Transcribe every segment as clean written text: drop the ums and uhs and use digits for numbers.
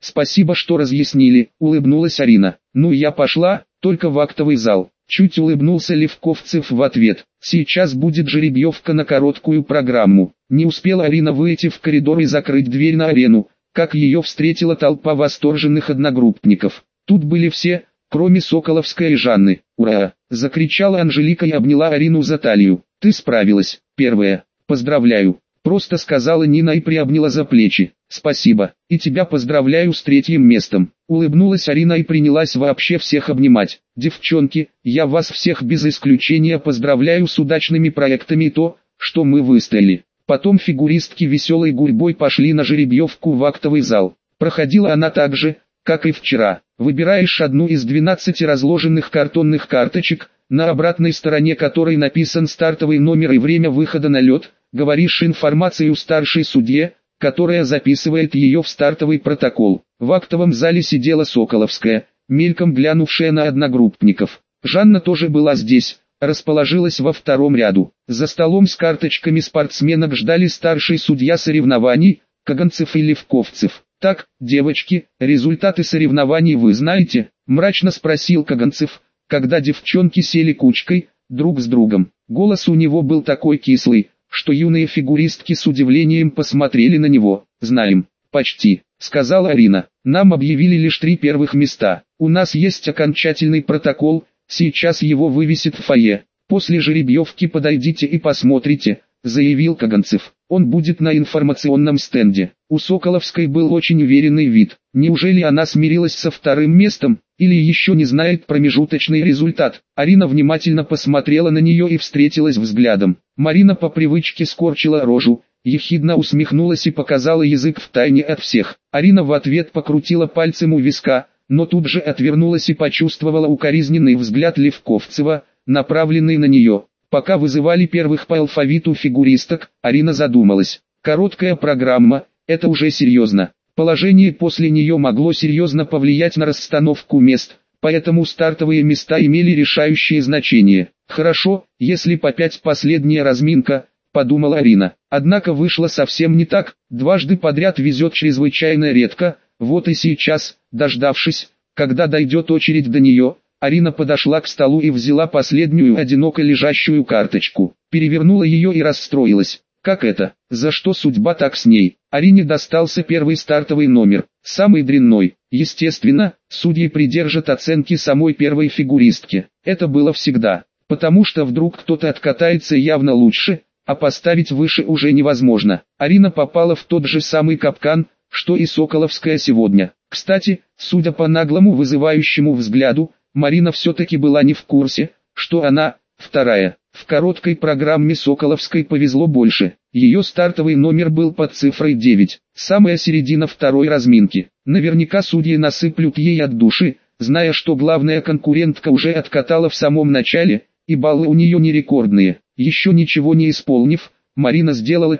Спасибо, что разъяснили, улыбнулась Арина. Ну я пошла, только в актовый зал. Чуть улыбнулся Левковцев в ответ. Сейчас будет жеребьевка на короткую программу. Не успела Арина выйти в коридор и закрыть дверь на арену, как ее встретила толпа восторженных одногруппников. Тут были все, кроме Соколовской и Жанны. «Ура!» – закричала Анжелика и обняла Арину за талию. «Ты справилась, первая. Поздравляю!» – просто сказала Нина и приобняла за плечи. «Спасибо, и тебя поздравляю с 3-м местом». Улыбнулась Арина и принялась вообще всех обнимать. «Девчонки, я вас всех без исключения поздравляю с удачными проектами и то, что мы выстояли». Потом фигуристки веселой гурьбой пошли на жеребьевку в актовый зал. Проходила она так же, как и вчера. Выбираешь одну из 12 разложенных картонных карточек, на обратной стороне которой написан стартовый номер и время выхода на лед, говоришь информацию старшей судье, которая записывает ее в стартовый протокол. В актовом зале сидела Соколовская, мельком глянувшая на одногруппников. Жанна тоже была здесь, расположилась во 2-м ряду. За столом с карточками спортсменок ждали старший судья соревнований, Каганцев и Левковцев. «Так, девочки, результаты соревнований вы знаете?» – мрачно спросил Каганцев, когда девчонки сели кучкой, друг с другом. Голос у него был такой кислый, что юные фигуристки с удивлением посмотрели на него. «Знаем, почти», — сказала Арина. «Нам объявили лишь 3 первых места. У нас есть окончательный протокол, сейчас его вывесят в фойе. После жеребьевки подойдите и посмотрите», — заявил Каганцев. «Он будет на информационном стенде». У Соколовской был очень уверенный вид. Неужели она смирилась со 2-м местом, или еще не знает промежуточный результат? Арина внимательно посмотрела на нее и встретилась взглядом. Марина по привычке скорчила рожу, ехидно усмехнулась и показала язык втайне от всех. Арина в ответ покрутила пальцем у виска, но тут же отвернулась и почувствовала укоризненный взгляд Левковцева, направленный на нее. Пока вызывали первых по алфавиту фигуристок, Арина задумалась. Короткая программа – это уже серьезно. Положение после нее могло серьезно повлиять на расстановку мест, поэтому стартовые места имели решающее значение. «Хорошо, если по 5 последняя разминка», – подумала Арина. Однако вышло совсем не так, дважды подряд везет чрезвычайно редко, вот и сейчас, дождавшись, когда дойдет очередь до нее, Арина подошла к столу и взяла последнюю одиноко лежащую карточку, перевернула ее и расстроилась. Как это? За что судьба так с ней? Арине достался первый стартовый номер, самый дрянной. Естественно, судьи придержат оценки самой первой фигуристки. Это было всегда, потому что вдруг кто-то откатается явно лучше, а поставить выше уже невозможно. Арина попала в тот же самый капкан, что и Соколовская сегодня. Кстати, судя по наглому вызывающему взгляду, Марина все-таки была не в курсе, что она, 2-я. В короткой программе Соколовской повезло больше. Ее стартовый номер был под цифрой 9, самая середина 2-й разминки. Наверняка судьи насыплют ей от души, зная, что главная конкурентка уже откатала в самом начале, и баллы у нее не рекордные. Еще ничего не исполнив, Марина сделала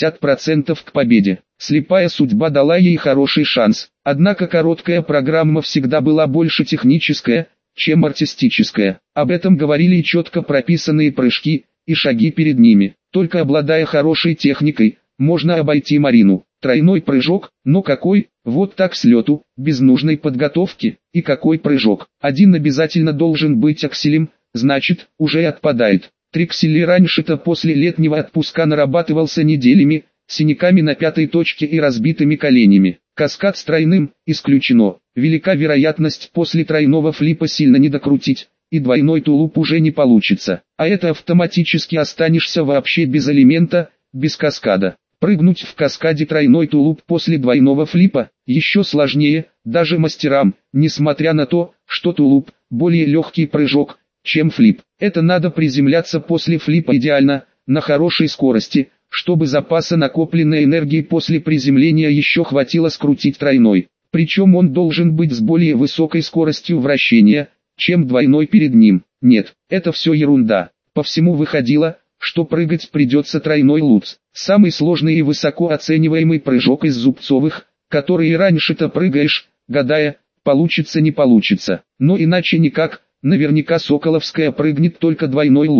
50% к победе. Слепая судьба дала ей хороший шанс. Однако короткая программа всегда была больше техническая, чем артистическая. Об этом говорили и четко прописанные прыжки, и шаги перед ними. Только обладая хорошей техникой, можно обойти Марину. Тройной прыжок, но какой? Вот так с лету, без нужной подготовки. И какой прыжок? Один обязательно должен быть акселем, значит, уже отпадает. Триксели раньше-то после летнего отпуска нарабатывался неделями, синяками на 5-й точке и разбитыми коленями. Каскад с тройным исключено. Велика вероятность после тройного флипа сильно не докрутить, и двойной тулуп уже не получится. А это автоматически останешься вообще без элемента, без каскада. Прыгнуть в каскаде тройной тулуп после двойного флипа еще сложнее, даже мастерам, несмотря на то, что тулуп – более легкий прыжок, чем флип. Это надо приземляться после флипа идеально, на хорошей скорости, чтобы запаса накопленной энергии после приземления еще хватило скрутить тройной. Причем он должен быть с более высокой скоростью вращения, чем двойной перед ним. Нет, это все ерунда. По всему выходило, что прыгать придется тройной луц. Самый сложный и высоко оцениваемый прыжок из зубцовых, которые раньше-то прыгаешь, гадая, получится не получится. Но иначе никак, наверняка Соколовская прыгнет только двойной луц.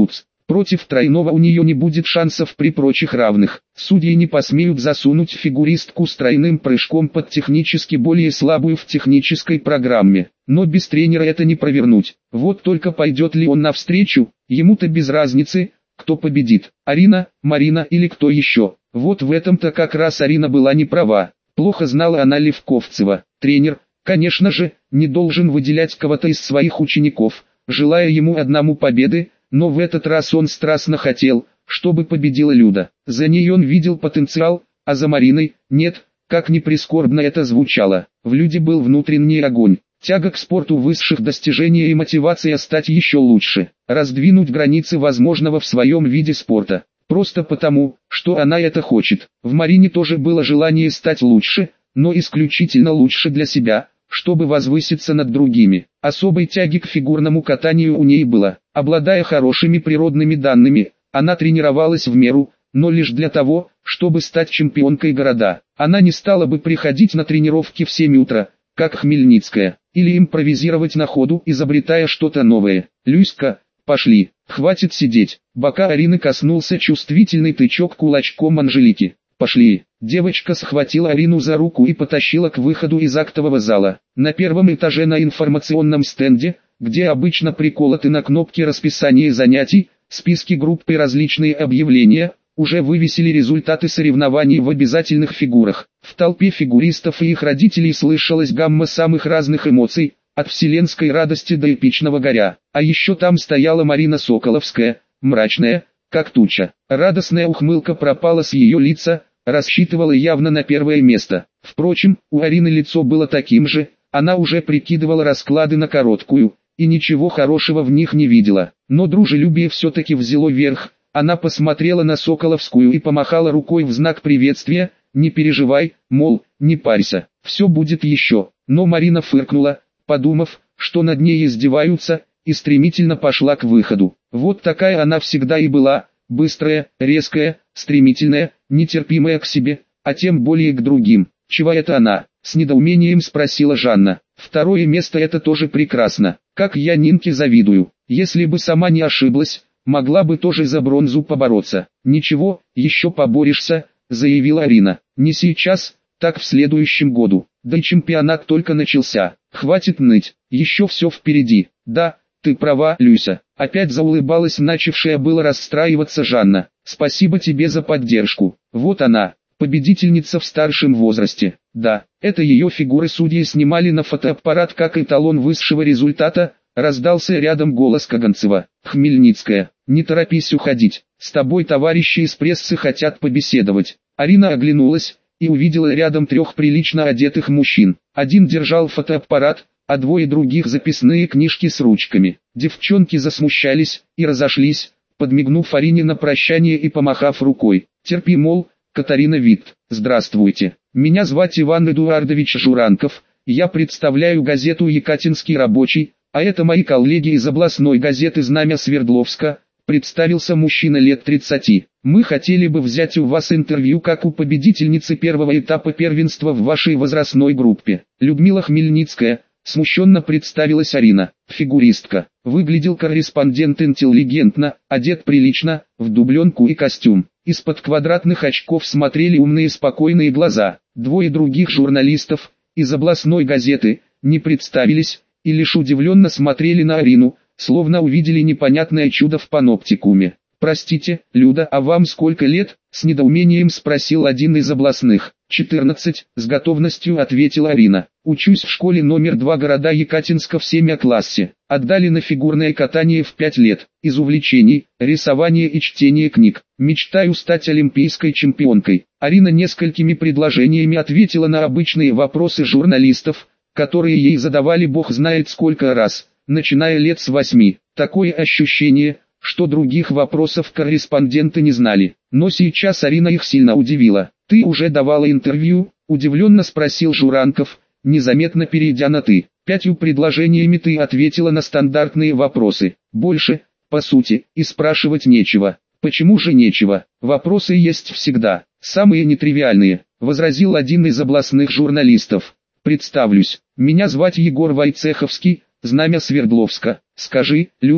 Против тройного у нее не будет шансов при прочих равных. Судьи не посмеют засунуть фигуристку с тройным прыжком под технически более слабую в технической программе. Но без тренера это не провернуть. Вот только пойдет ли он навстречу, ему-то без разницы, кто победит. Арина, Марина или кто еще. Вот в этом-то как раз Арина была не права. Плохо знала она Левковцева. Тренер, конечно же, не должен выделять кого-то из своих учеников, желая ему одному победы, но в этот раз он страстно хотел, чтобы победила Люда. За ней он видел потенциал, а за Мариной – нет, как ни прискорбно это звучало. В Люде был внутренний огонь, тяга к спорту высших достижений и мотивация стать еще лучше, раздвинуть границы возможного в своем виде спорта. Просто потому, что она это хочет. В Марине тоже было желание стать лучше, но исключительно лучше для себя, чтобы возвыситься над другими. Особой тяги к фигурному катанию у ней было. Обладая хорошими природными данными, она тренировалась в меру, но лишь для того, чтобы стать чемпионкой города. Она не стала бы приходить на тренировки в 7 утра, как Хмельницкая, или импровизировать на ходу, изобретая что-то новое. «Люська, пошли, хватит сидеть». Бока Арины коснулся чувствительный тычок кулачком Анжелики. «Пошли». Девочка схватила Арину за руку и потащила к выходу из актового зала. На первом этаже на информационном стенде, где обычно приколоты на кнопки расписания занятий, списки групп и различные объявления, уже вывесили результаты соревнований в обязательных фигурах. В толпе фигуристов и их родителей слышалась гамма самых разных эмоций, от вселенской радости до эпичного горя. А еще там стояла Марина Соколовская, мрачная, как туча. Радостная ухмылка пропала с ее лица, рассчитывала явно на первое место. Впрочем, у Арины лицо было таким же, она уже прикидывала расклады на короткую, и ничего хорошего в них не видела. Но дружелюбие все-таки взяло верх, она посмотрела на Соколовскую и помахала рукой в знак приветствия, не переживай, мол, не парься, все будет еще. Но Марина фыркнула, подумав, что над ней издеваются, и стремительно пошла к выходу. Вот такая она всегда и была, быстрая, резкая, стремительная, нетерпимая к себе, а тем более к другим. «Чего это она?» — с недоумением спросила Жанна. «Второе место — это тоже прекрасно. Как я Нинке завидую. Если бы сама не ошиблась, могла бы тоже за бронзу побороться». «Ничего, еще поборешься», — заявила Арина. «Не сейчас, так в следующем году. Да и чемпионат только начался. Хватит ныть, еще все впереди». «Да, ты права, Люся». Опять заулыбалась начавшая было расстраиваться Жанна. «Спасибо тебе за поддержку. Вот она, победительница в старшем возрасте». Да, это ее фигуры судьи снимали на фотоаппарат как эталон высшего результата, раздался рядом голос Каганцева. «Хмельницкая, не торопись уходить, с тобой товарищи из прессы хотят побеседовать». Арина оглянулась и увидела рядом 3 прилично одетых мужчин. Один держал фотоаппарат, а 2 других записные книжки с ручками. Девчонки засмущались и разошлись, подмигнув Арине на прощание и помахав рукой. «Терпи, мол, Катарина Витт. Здравствуйте. Меня звать Иван Эдуардович Журанков, я представляю газету «Екатинский рабочий», а это мои коллеги из областной газеты «Знамя Свердловска», представился мужчина лет 30. «Мы хотели бы взять у вас интервью как у победительницы первого этапа первенства в вашей возрастной группе». Людмила Хмельницкая, смущенно представилась Арина. Фигуристка. Выглядел корреспондент интеллигентно, одет прилично, в дубленку и костюм. Из-под квадратных очков смотрели умные спокойные глаза. 2 других журналистов, из областной газеты, не представились, и лишь удивленно смотрели на Арину, словно увидели непонятное чудо в паноптикуме. «Простите, Люда, а вам сколько лет?» — с недоумением спросил один из областных. 14, с готовностью ответила Арина. «Учусь в школе номер 2 города Екатинска в 7 классе. Отдали на фигурное катание в 5 лет. Из увлечений – рисование и чтение книг. Мечтаю стать олимпийской чемпионкой». Арина несколькими предложениями ответила на обычные вопросы журналистов, которые ей задавали бог знает сколько раз, начиная лет с 8. Такое ощущение, что других вопросов корреспонденты не знали. Но сейчас Арина их сильно удивила. «Ты уже давала интервью?» – удивленно спросил Журанков, незаметно перейдя на «ты». 5 предложениями ты ответила на стандартные вопросы. Больше, по сути, и спрашивать нечего. «Почему же нечего? Вопросы есть всегда, самые нетривиальные», – возразил один из областных журналистов. «Представлюсь, меня звать Егор Войцеховский, Знамя Свердловска. Скажи, Люда,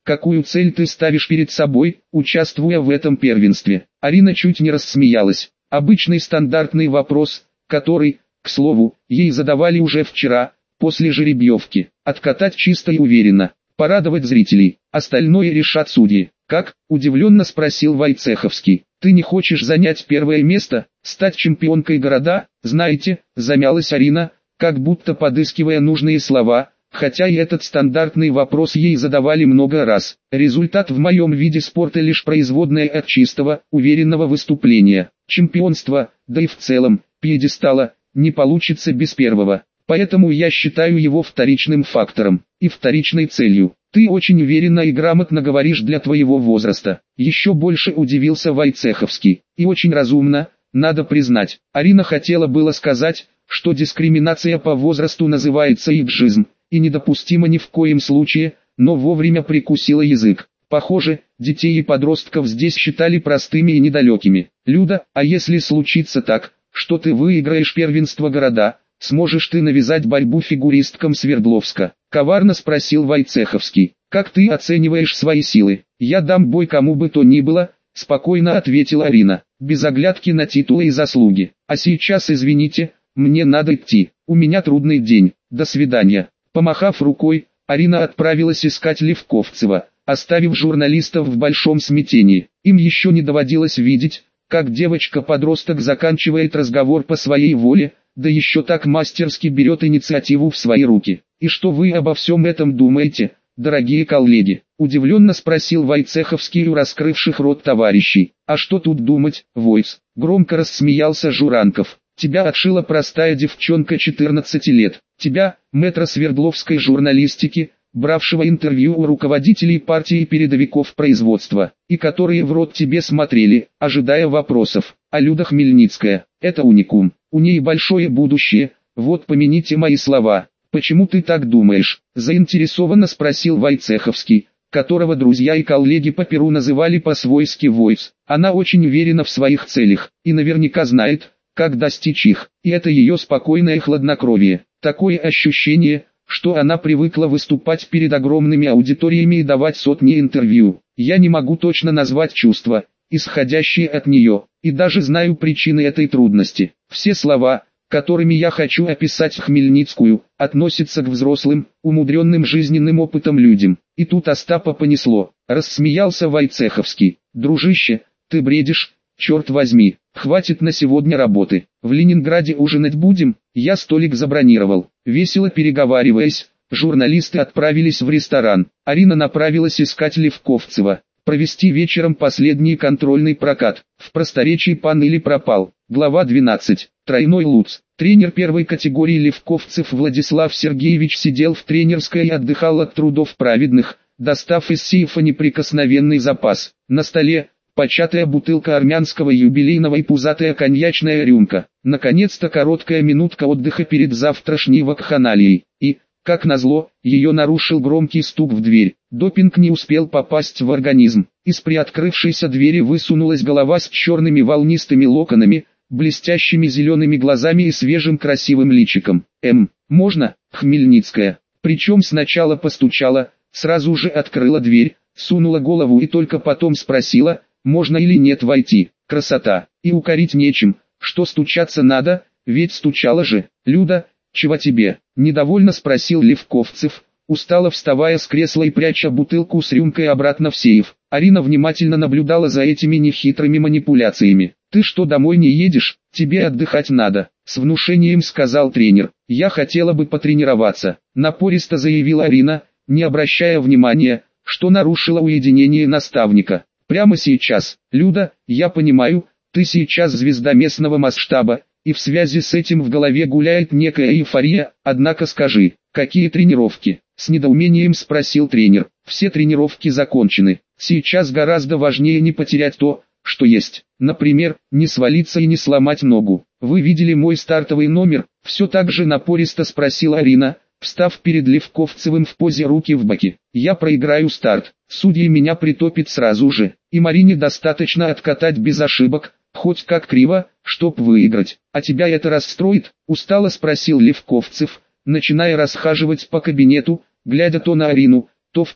какую цель ты ставишь перед собой, участвуя в этом первенстве? Арина чуть не рассмеялась. Обычный стандартный вопрос, который, к слову, ей задавали уже вчера, после жеребьевки. Откатать чисто и уверенно, порадовать зрителей, остальное решат судьи. «Как?» – удивленно спросил Войцеховский. «Ты не хочешь занять первое место, стать чемпионкой города?» «Знаете», – замялась Арина, как будто подыскивая нужные слова, хотя и этот стандартный вопрос ей задавали много раз. «Результат в моем виде спорта лишь производная от чистого, уверенного выступления. Чемпионство, да и в целом, пьедестала, не получится без первого. Поэтому я считаю его вторичным фактором и вторичной целью. Ты очень уверенно и грамотно говоришь для твоего возраста». Еще больше удивился Войцеховский. И очень разумно, надо признать. Арина хотела было сказать, что дискриминация по возрасту называется иджизм, и недопустимо ни в коем случае, но вовремя прикусила язык. Похоже, детей и подростков здесь считали простыми и недалекими. «Люда, а если случится так, что ты выиграешь первенство города, сможешь ты навязать борьбу фигуристкам Свердловска?» — коварно спросил Войцеховский. «Как ты оцениваешь свои силы?» «Я дам бой кому бы то ни было», — спокойно ответила Арина, без оглядки на титулы и заслуги. «А сейчас извините, мне надо идти, у меня трудный день, до свидания». Помахав рукой, Арина отправилась искать Левковцева, оставив журналистов в большом смятении. Им еще не доводилось видеть, как девочка-подросток заканчивает разговор по своей воле, да еще так мастерски берет инициативу в свои руки. «И что вы обо всем этом думаете, дорогие коллеги?» – удивленно спросил Войцеховский у раскрывших рот товарищей. «А что тут думать, Войц?» – громко рассмеялся Журанков. «Тебя отшила простая девчонка 14 лет. Тебя, мэтра Свердловской журналистики, бравшего интервью у руководителей партии и передовиков производства, и которые в рот тебе смотрели, ожидая вопросов. А Люда Хмельницкая – это уникум, у ней большое будущее, вот помяните мои слова». «Почему ты так думаешь?» – заинтересованно спросил Войцеховский, которого друзья и коллеги по перу называли по-свойски Войц. «Она очень уверена в своих целях, и наверняка знает, как достичь их, и это ее спокойное хладнокровие. Такое ощущение, что она привыкла выступать перед огромными аудиториями и давать сотни интервью. Я не могу точно назвать чувства, исходящие от нее, и даже знаю причины этой трудности. Все слова, которыми я хочу описать Хмельницкую, относятся к взрослым, умудренным жизненным опытом людям». И тут Остапа понесло. Рассмеялся Войцеховский. «Дружище, ты бредишь, черт возьми, хватит на сегодня работы. В Ленинграде ужинать будем, я столик забронировал». Весело переговариваясь, журналисты отправились в ресторан. Арина направилась искать Левковцева, провести вечером последний контрольный прокат. В просторечии пан или пропал. Глава 12. Тройной луц. Тренер первой категории Левковцев Владислав Сергеевич сидел в тренерской и отдыхал от трудов праведных, достав из сейфа неприкосновенный запас. На столе початая бутылка армянского юбилейного и пузатая коньячная рюмка. Наконец-то короткая минутка отдыха перед завтрашней вакханалией. И, как назло, ее нарушил громкий стук в дверь. Допинг не успел попасть в организм. Из приоткрывшейся двери высунулась голова с черными волнистыми локонами, блестящими зелеными глазами и свежим красивым личиком. Можно?» Хмельницкая. Причем сначала постучала, сразу же открыла дверь, сунула голову и только потом спросила, можно или нет войти. Красота. И укорить нечем, что стучаться надо, ведь стучала же. «Люда, чего тебе?» – недовольно спросил Левковцев, устало вставая с кресла и пряча бутылку с рюмкой обратно в сейф. Арина внимательно наблюдала за этими нехитрыми манипуляциями. «Ты что, домой не едешь? Тебе отдыхать надо», — с внушением сказал тренер. «Я хотела бы потренироваться», — напористо заявила Арина, не обращая внимания, что нарушила уединение наставника. «Прямо сейчас, Люда, я понимаю, ты сейчас звезда местного масштаба, и в связи с этим в голове гуляет некая эйфория, однако скажи, какие тренировки?» — с недоумением спросил тренер. «Все тренировки закончены. Сейчас гораздо важнее не потерять то, что есть. Например, не свалиться и не сломать ногу. Вы видели мой стартовый номер?» — все так же напористо спросила Арина, встав перед Левковцевым в позе руки в боки. «Я проиграю старт, судьи меня притопит сразу же, и Марине достаточно откатать без ошибок, хоть как криво, чтоб выиграть. А тебя это расстроит?» — устало спросил Левковцев, начиная расхаживать по кабинету, глядя то на Арину, то в пол.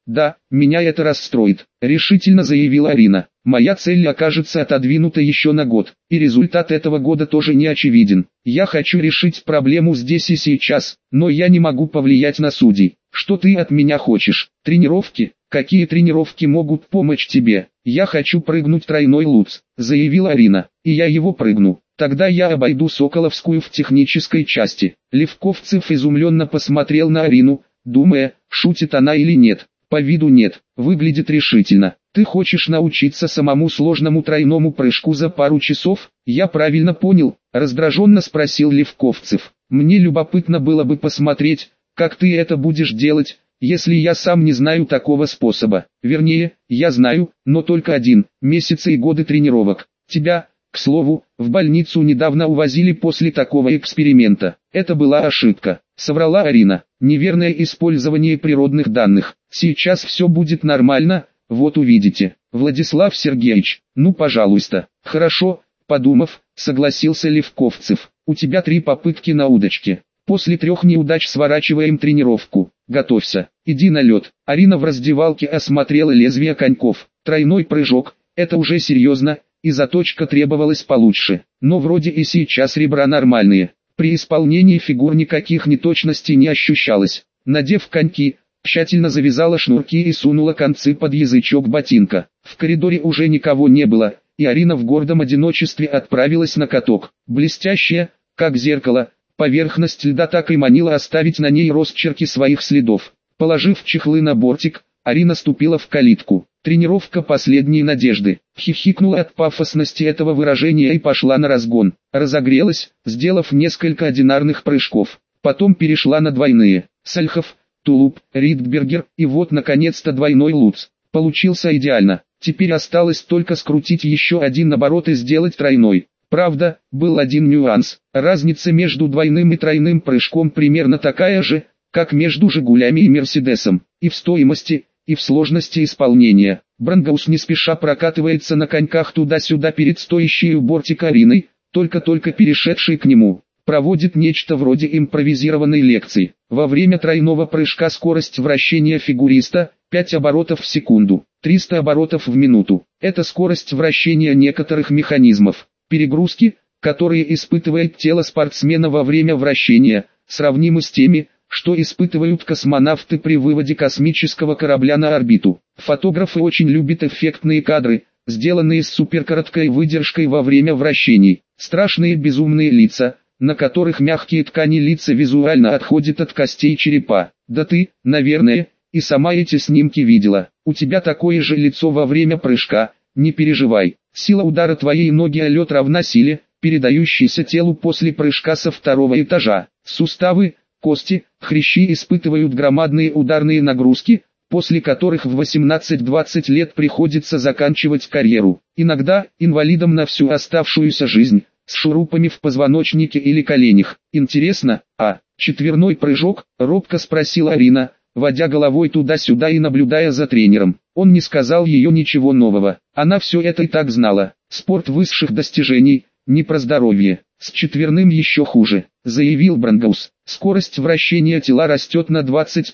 Да, меня это расстроит, решительно заявила Арина. Моя цель окажется отодвинута еще на год, и результат этого года тоже не очевиден. Я хочу решить проблему здесь и сейчас, но я не могу повлиять на судей. Что ты от меня хочешь? Тренировки? Какие тренировки могут помочь тебе? Я хочу прыгнуть тройной луц, заявила Арина, и я его прыгну. Тогда я обойду Соколовскую в технической части. Левковцев изумленно посмотрел на Арину, думая, шутит она или нет. По виду нет, выглядит решительно. Ты хочешь научиться самому сложному тройному прыжку за пару часов? Я правильно понял? Раздраженно спросил Левковцев. Мне любопытно было бы посмотреть, как ты это будешь делать, если я сам не знаю такого способа. Вернее, я знаю, но только один, месяцы и годы тренировок. Тебя, к слову, в больницу недавно увозили после такого эксперимента. Это была ошибка, соврала Арина. Неверное использование природных данных. Сейчас все будет нормально, вот увидите. Владислав Сергеевич, ну пожалуйста. Хорошо, подумав, согласился Левковцев. У тебя 3 попытки на удочке. После 3 неудач сворачиваем тренировку. Готовься, иди на лед. Арина в раздевалке осмотрела лезвие коньков. Тройной прыжок, это уже серьезно, и заточка требовалась получше. Но вроде и сейчас ребра нормальные. При исполнении фигур никаких неточностей не ощущалось. Надев коньки, тщательно завязала шнурки и сунула концы под язычок ботинка. В коридоре уже никого не было, и Арина в гордом одиночестве отправилась на каток. Блестящая, как зеркало, поверхность льда так и манила оставить на ней росчерки своих следов. Положив чехлы на бортик, Арина ступила в калитку. Тренировка последней надежды. Хихикнула от пафосности этого выражения и пошла на разгон. Разогрелась, сделав несколько одинарных прыжков. Потом перешла на двойные. Сальхов, тулуп, ридбергер и вот наконец-то двойной луц. Получился идеально. Теперь осталось только скрутить еще один оборот и сделать тройной. Правда, был один нюанс. Разница между двойным и тройным прыжком примерно такая же, как между «Жигулями» и «Мерседесом». И в стоимости, и в сложности исполнения. Брангаус не спеша прокатывается на коньках туда-сюда перед стоящей у бортика Ариной, только-только перешедшей к нему. Проводит нечто вроде импровизированной лекции. Во время тройного прыжка скорость вращения фигуриста 5 оборотов в секунду, 300 оборотов в минуту. Это скорость вращения некоторых механизмов. Перегрузки, которые испытывает тело спортсмена во время вращения, сравнимы с теми, что испытывают космонавты при выводе космического корабля на орбиту. Фотографы очень любят эффектные кадры, сделанные с суперкороткой выдержкой во время вращений. Страшные безумные лица, на которых мягкие ткани лица визуально отходят от костей черепа. Да ты, наверное, и сама эти снимки видела. У тебя такое же лицо во время прыжка, не переживай. Сила удара твоей ноги о лед равна силе, передающейся телу после прыжка со 2-го этажа. Суставы, кости, хрящи испытывают громадные ударные нагрузки, после которых в 18-20 лет приходится заканчивать карьеру. Иногда, инвалидом на всю оставшуюся жизнь, с шурупами в позвоночнике или коленях. Интересно, а четверной прыжок? Робко спросила Арина, водя головой туда-сюда и наблюдая за тренером. Он не сказал ее ничего нового. Она все это и так знала. Спорт высших достижений, не про здоровье. С четверным еще хуже, заявил Брангаус. Скорость вращения тела растет на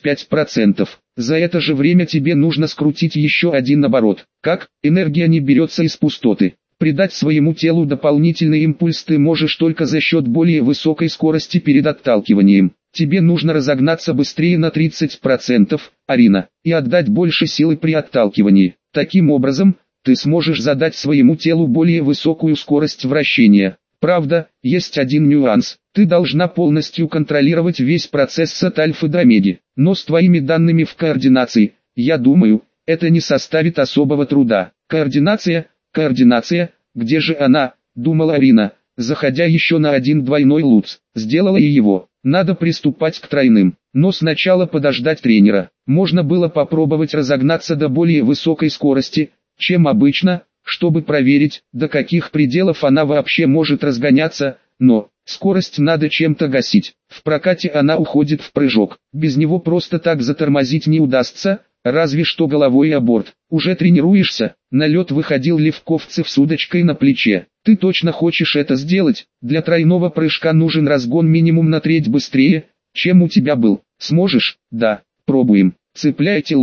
25%. За это же время тебе нужно скрутить еще один оборот. Как? Энергия не берется из пустоты. Придать своему телу дополнительный импульс ты можешь только за счет более высокой скорости перед отталкиванием. Тебе нужно разогнаться быстрее на 30%, Арина, и отдать больше силы при отталкивании. Таким образом, ты сможешь задать своему телу более высокую скорость вращения. Правда, есть один нюанс. Ты должна полностью контролировать весь процесс от альфа до омеги. Но с твоими данными в координации, я думаю, это не составит особого труда. Координация, где же она, думала Арина, заходя еще на один двойной луц. Сделала и его. Надо приступать к тройным. Но сначала подождать тренера. Можно было попробовать разогнаться до более высокой скорости, чем обычно, чтобы проверить, до каких пределов она вообще может разгоняться, но скорость надо чем-то гасить. В прокате она уходит в прыжок. Без него просто так затормозить не удастся, разве что головой о борт. Уже тренируешься? На лед выходил Левковцев с удочкой на плече. Ты точно хочешь это сделать? Для тройного прыжка нужен разгон минимум на треть быстрее, чем у тебя был. Сможешь? Да, пробуем. Цепляйте лонжу.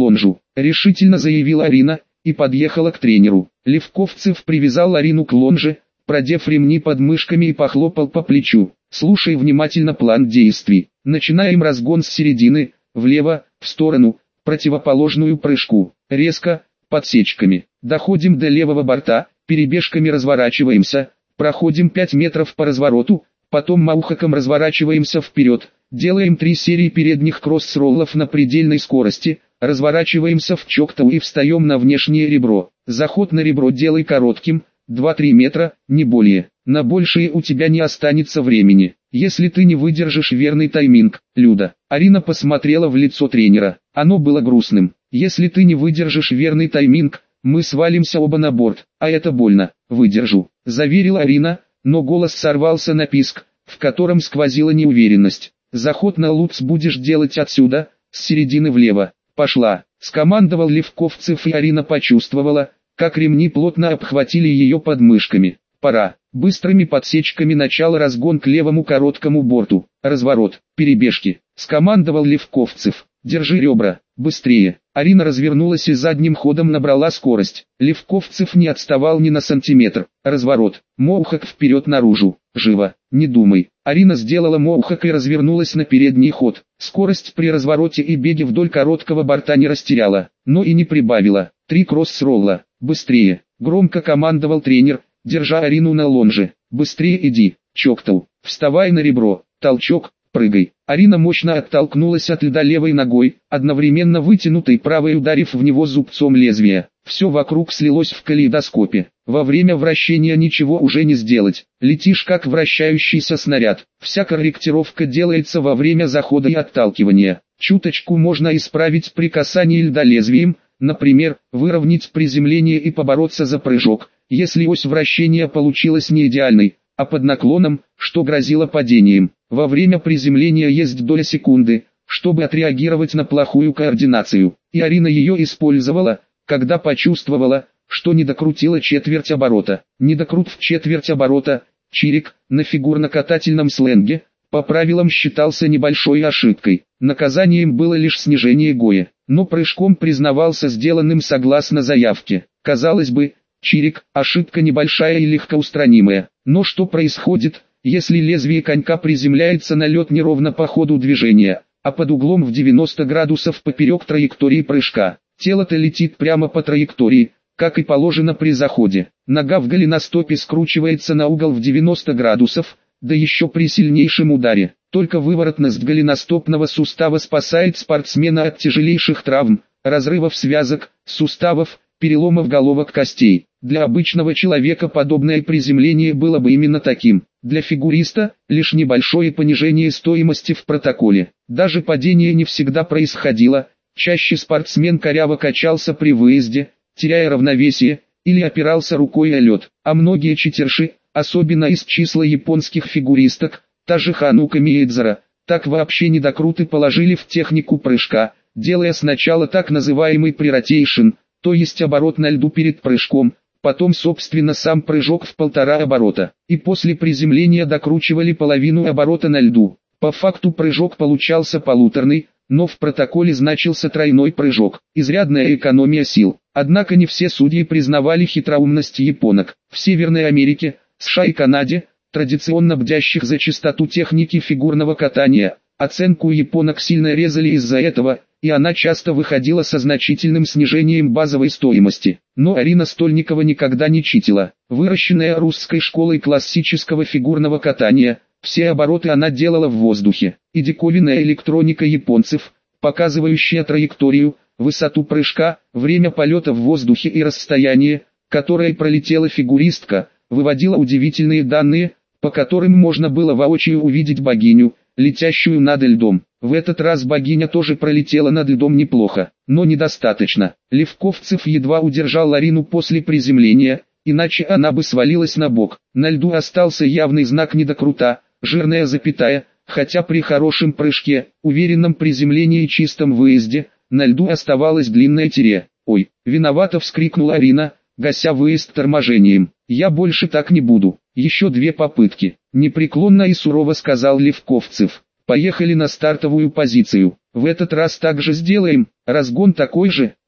решительно заявила Арина, и подъехала к тренеру. Левковцев привязал Арину к лонже, продев ремни под мышками и похлопал по плечу. Слушай внимательно план действий. Начинаем разгон с середины, влево, в сторону, противоположную прыжку. Резко, подсечками. Доходим до левого борта, перебежками разворачиваемся, проходим 5 метров по развороту, потом маухаком разворачиваемся вперед. Делаем 3 серии передних кросс-роллов на предельной скорости, разворачиваемся в чоктау и встаем на внешнее ребро. Заход на ребро делай коротким, 2-3 метра, не более. На большее у тебя не останется времени, если ты не выдержишь верный тайминг, Люда. Арина посмотрела в лицо тренера. Оно было грустным. Если ты не выдержишь верный тайминг, мы свалимся оба на борт, а это больно. Выдержу, заверила Арина, но голос сорвался на писк, в котором сквозила неуверенность. Заход на Луц будешь делать отсюда, с середины влево. Пошла, скомандовал Левковцев, и Арина почувствовала, как ремни плотно обхватили ее подмышками. Пора. Быстрыми подсечками начало разгон к левому короткому борту. Разворот, перебежки. Скомандовал Левковцев. Держи ребра, быстрее. Арина развернулась и задним ходом набрала скорость. Левковцев не отставал ни на сантиметр. Разворот, моухак вперед наружу. Живо, не думай. Арина сделала моухак и развернулась на передний ход. Скорость при развороте и беге вдоль короткого борта не растеряла, но и не прибавила. 3 кросс-ролла. Быстрее, громко командовал тренер, держа Арину на лонже. Быстрее иди, чоктау, вставай на ребро, толчок, прыгай. Арина мощно оттолкнулась от льда левой ногой, одновременно вытянутой правой ударив в него зубцом лезвия. Все вокруг слилось в калейдоскопе. Во время вращения ничего уже не сделать. Летишь как вращающийся снаряд. Вся корректировка делается во время захода и отталкивания. Чуточку можно исправить при касании льда лезвием, например, выровнять приземление и побороться за прыжок, если ось вращения получилась не идеальной, а под наклоном, что грозило падением. Во время приземления есть доля секунды, чтобы отреагировать на плохую координацию, и Арина ее использовала, когда почувствовала, что не докрутила четверть оборота. Недокрут в четверть оборота, чирик, на фигурно-катательном сленге, по правилам считался небольшой ошибкой. Наказанием было лишь снижение ГОЭ, но прыжком признавался сделанным согласно заявке. Казалось бы, чирик, ошибка небольшая и легкоустранимая. Но что происходит, если лезвие конька приземляется на лед неровно по ходу движения, а под углом в 90 градусов поперек траектории прыжка? Тело-то летит прямо по траектории, как и положено при заходе. Нога в голеностопе скручивается на угол в 90 градусов, да еще при сильнейшем ударе. Только выворотность голеностопного сустава спасает спортсмена от тяжелейших травм, разрывов связок, суставов, переломов головок костей. Для обычного человека подобное приземление было бы именно таким. Для фигуриста – лишь небольшое понижение стоимости в протоколе. Даже падение не всегда происходило, чаще спортсмен коряво качался при выезде, теряя равновесие, или опирался рукой о лед. А многие читерши, особенно из числа японских фигуристок, та же Ханука Миэдзара, так вообще недокруты положили в технику прыжка, делая сначала так называемый приротейшн, то есть оборот на льду перед прыжком, потом собственно сам прыжок в 1,5 оборота, и после приземления докручивали половину оборота на льду. По факту прыжок получался полуторный, но в протоколе значился тройной прыжок, изрядная экономия сил. Однако не все судьи признавали хитроумность японок. В Северной Америке, США и Канаде, традиционно бдящих за чистоту техники фигурного катания, оценку японок сильно резали из-за этого, и она часто выходила со значительным снижением базовой стоимости. Но Арина Стольникова никогда не читила. Выращенная русской школой классического фигурного катания, все обороты она делала в воздухе. И диковинная электроника японцев, показывающая траекторию, высоту прыжка, время полета в воздухе и расстояние, которое пролетела фигуристка, выводила удивительные данные, по которым можно было воочию увидеть богиню, летящую над льдом. В этот раз богиня тоже пролетела над льдом неплохо, но недостаточно. Левковцев едва удержал Арину после приземления, иначе она бы свалилась на бок. На льду остался явный знак недокрута, жирная запятая, хотя при хорошем прыжке, уверенном приземлении и чистом выезде, на льду оставалось длинное тире. «Ой!» — виновато вскрикнула Арина, гася выезд торможением. «Я больше так не буду. Еще 2 попытки», — непреклонно и сурово сказал Левковцев. «Поехали на стартовую позицию. В этот раз так же сделаем, разгон такой же,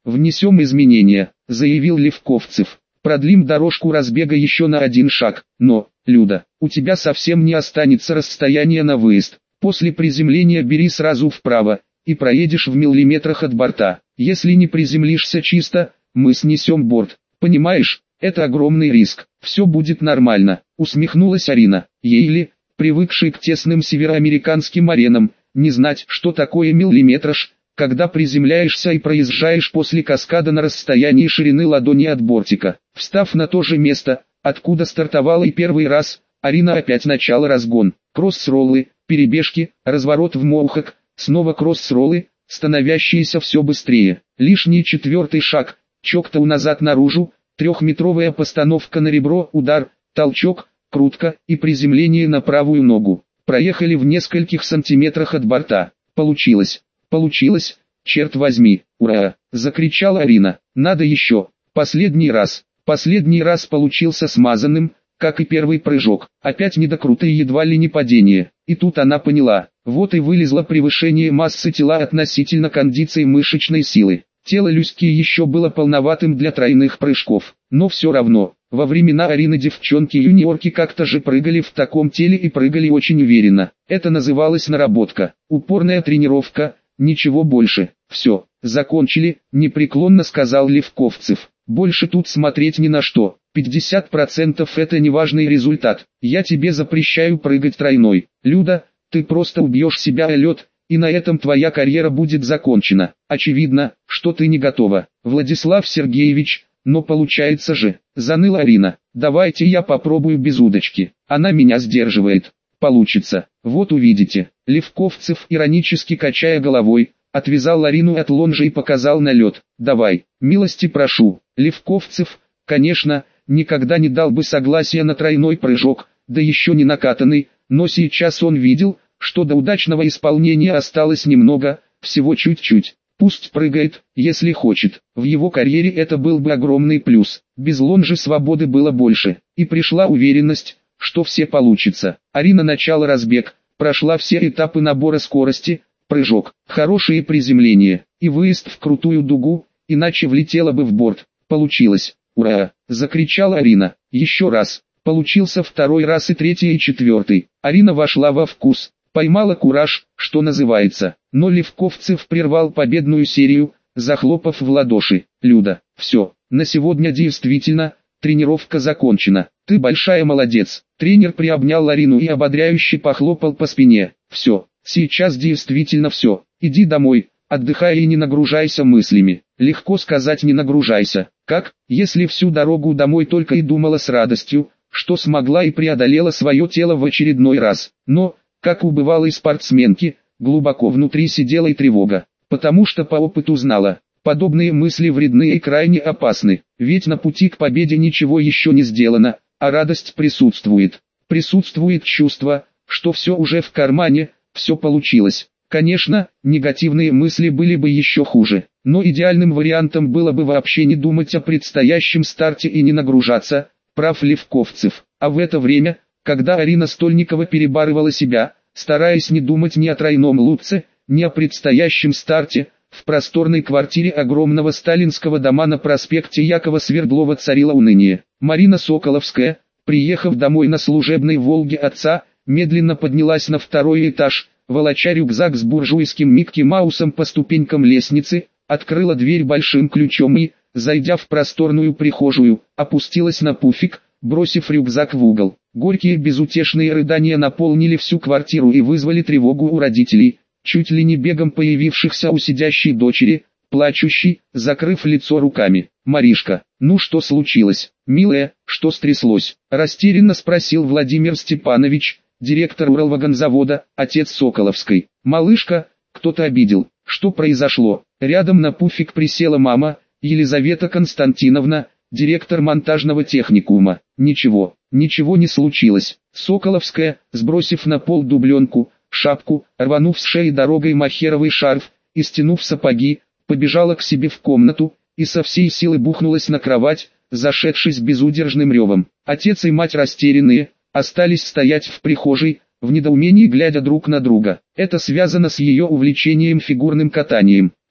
внесем изменения», — заявил Левковцев. «Продлим дорожку разбега еще на 1 шаг, но, Люда, у тебя совсем не останется расстояния на выезд. После приземления бери сразу вправо, и проедешь в миллиметрах от борта. Если не приземлишься чисто, мы снесем борт. Понимаешь, это огромный риск. Все будет нормально», — усмехнулась Арина. Ей ли, привыкшей к тесным североамериканским аренам, не знать, что такое миллиметраж, когда приземляешься и проезжаешь после каскада на расстоянии ширины ладони от бортика. Встав на то же место, откуда стартовала и первый раз, Арина опять начала разгон. Кросс-роллы, перебежки, разворот в моухак, снова кросс-роллы, становящиеся все быстрее. Лишний 4-й шаг, чоктау назад наружу, 3-метровая постановка на ребро, удар, толчок, крутка и приземление на правую ногу. Проехали в нескольких сантиметрах от борта. Получилось. «Получилось, черт возьми, ура!» — закричала Арина. «Надо еще, последний раз». Последний раз получился смазанным, как и первый прыжок. Опять недокруто и едва ли не падение. И тут она поняла, вот и вылезло превышение массы тела относительно кондиции мышечной силы. Тело Люськи еще было полноватым для тройных прыжков, но все равно, во времена Арины девчонки-юниорки как-то же прыгали в таком теле и прыгали очень уверенно. Это называлось наработка, упорная тренировка. Ничего больше. «Все, закончили», — непреклонно сказал Левковцев. «Больше тут смотреть ни на что. 50% это неважный результат. Я тебе запрещаю прыгать тройной. Люда, ты просто убьешь себя о лед, и на этом твоя карьера будет закончена. Очевидно, что ты не готова, Владислав Сергеевич, но получается же», — заныла Арина. «Давайте я попробую без удочки. Она меня сдерживает». «Получится, вот увидите». Левковцев, иронически качая головой, отвязал Арину от лонжа и показал на лед. «Давай, милости прошу». Левковцев, конечно, никогда не дал бы согласия на тройной прыжок, да еще не накатанный, но сейчас он видел, что до удачного исполнения осталось немного, всего чуть-чуть. Пусть прыгает, если хочет. В его карьере это был бы огромный плюс. Без лонжи свободы было больше, и пришла уверенность, что все получится. Арина начала разбег, прошла все этапы набора скорости, прыжок, хорошее приземление и выезд в крутую дугу, иначе влетела бы в борт. Получилось. «Ура!» — закричала Арина. Еще раз. Получился второй раз и третий и четвертый. Арина вошла во вкус, поймала кураж, что называется. Но Левковцев прервал победную серию, захлопав в ладоши. «Люда, все, на сегодня действительно, тренировка закончена. Ты большая молодец». Тренер приобнял Арину и ободряюще похлопал по спине. «Все, сейчас действительно все. Иди домой, отдыхай и не нагружайся мыслями». Легко сказать «не нагружайся». Как, если всю дорогу домой только и думала с радостью, что смогла и преодолела свое тело в очередной раз. Но, как у бывалой спортсменки, глубоко внутри сидела и тревога. Потому что по опыту знала, подобные мысли вредны и крайне опасны. Ведь на пути к победе ничего еще не сделано, а радость присутствует. Присутствует чувство, что все уже в кармане, все получилось. Конечно, негативные мысли были бы еще хуже, но идеальным вариантом было бы вообще не думать о предстоящем старте и не нагружаться, прав Левковцев. А в это время, когда Арина Стольникова перебарывала себя, стараясь не думать ни о тройном лупце, ни о предстоящем старте, в просторной квартире огромного сталинского дома на проспекте Якова Свердлова царило уныние. Марина Соколовская, приехав домой на служебной «Волге» отца, медленно поднялась на 2-й этаж, волоча рюкзак с буржуйским Микки Маусом по ступенькам лестницы, открыла дверь большим ключом и, зайдя в просторную прихожую, опустилась на пуфик, бросив рюкзак в угол. Горькие безутешные рыдания наполнили всю квартиру и вызвали тревогу у родителей, чуть ли не бегом появившихся у сидящей дочери, плачущей, закрыв лицо руками. «Маришка, ну что случилось, милая, что стряслось?» – растерянно спросил Владимир Степанович, директор Уралвагонзавода, отец Соколовской. «Малышка, кто-то обидел. Что произошло?» Рядом на пуфик присела мама, Елизавета Константиновна, директор монтажного техникума. «Ничего, ничего не случилось». Соколовская, сбросив на пол дубленку, шапку, рванув с шеи дорогой махеровый шарф и стянув сапоги, побежала к себе в комнату и со всей силы бухнулась на кровать, зашедшись безудержным ревом. Отец и мать растерянные, остались стоять в прихожей, в недоумении глядя друг на друга. Это связано с ее увлечением фигурным катанием.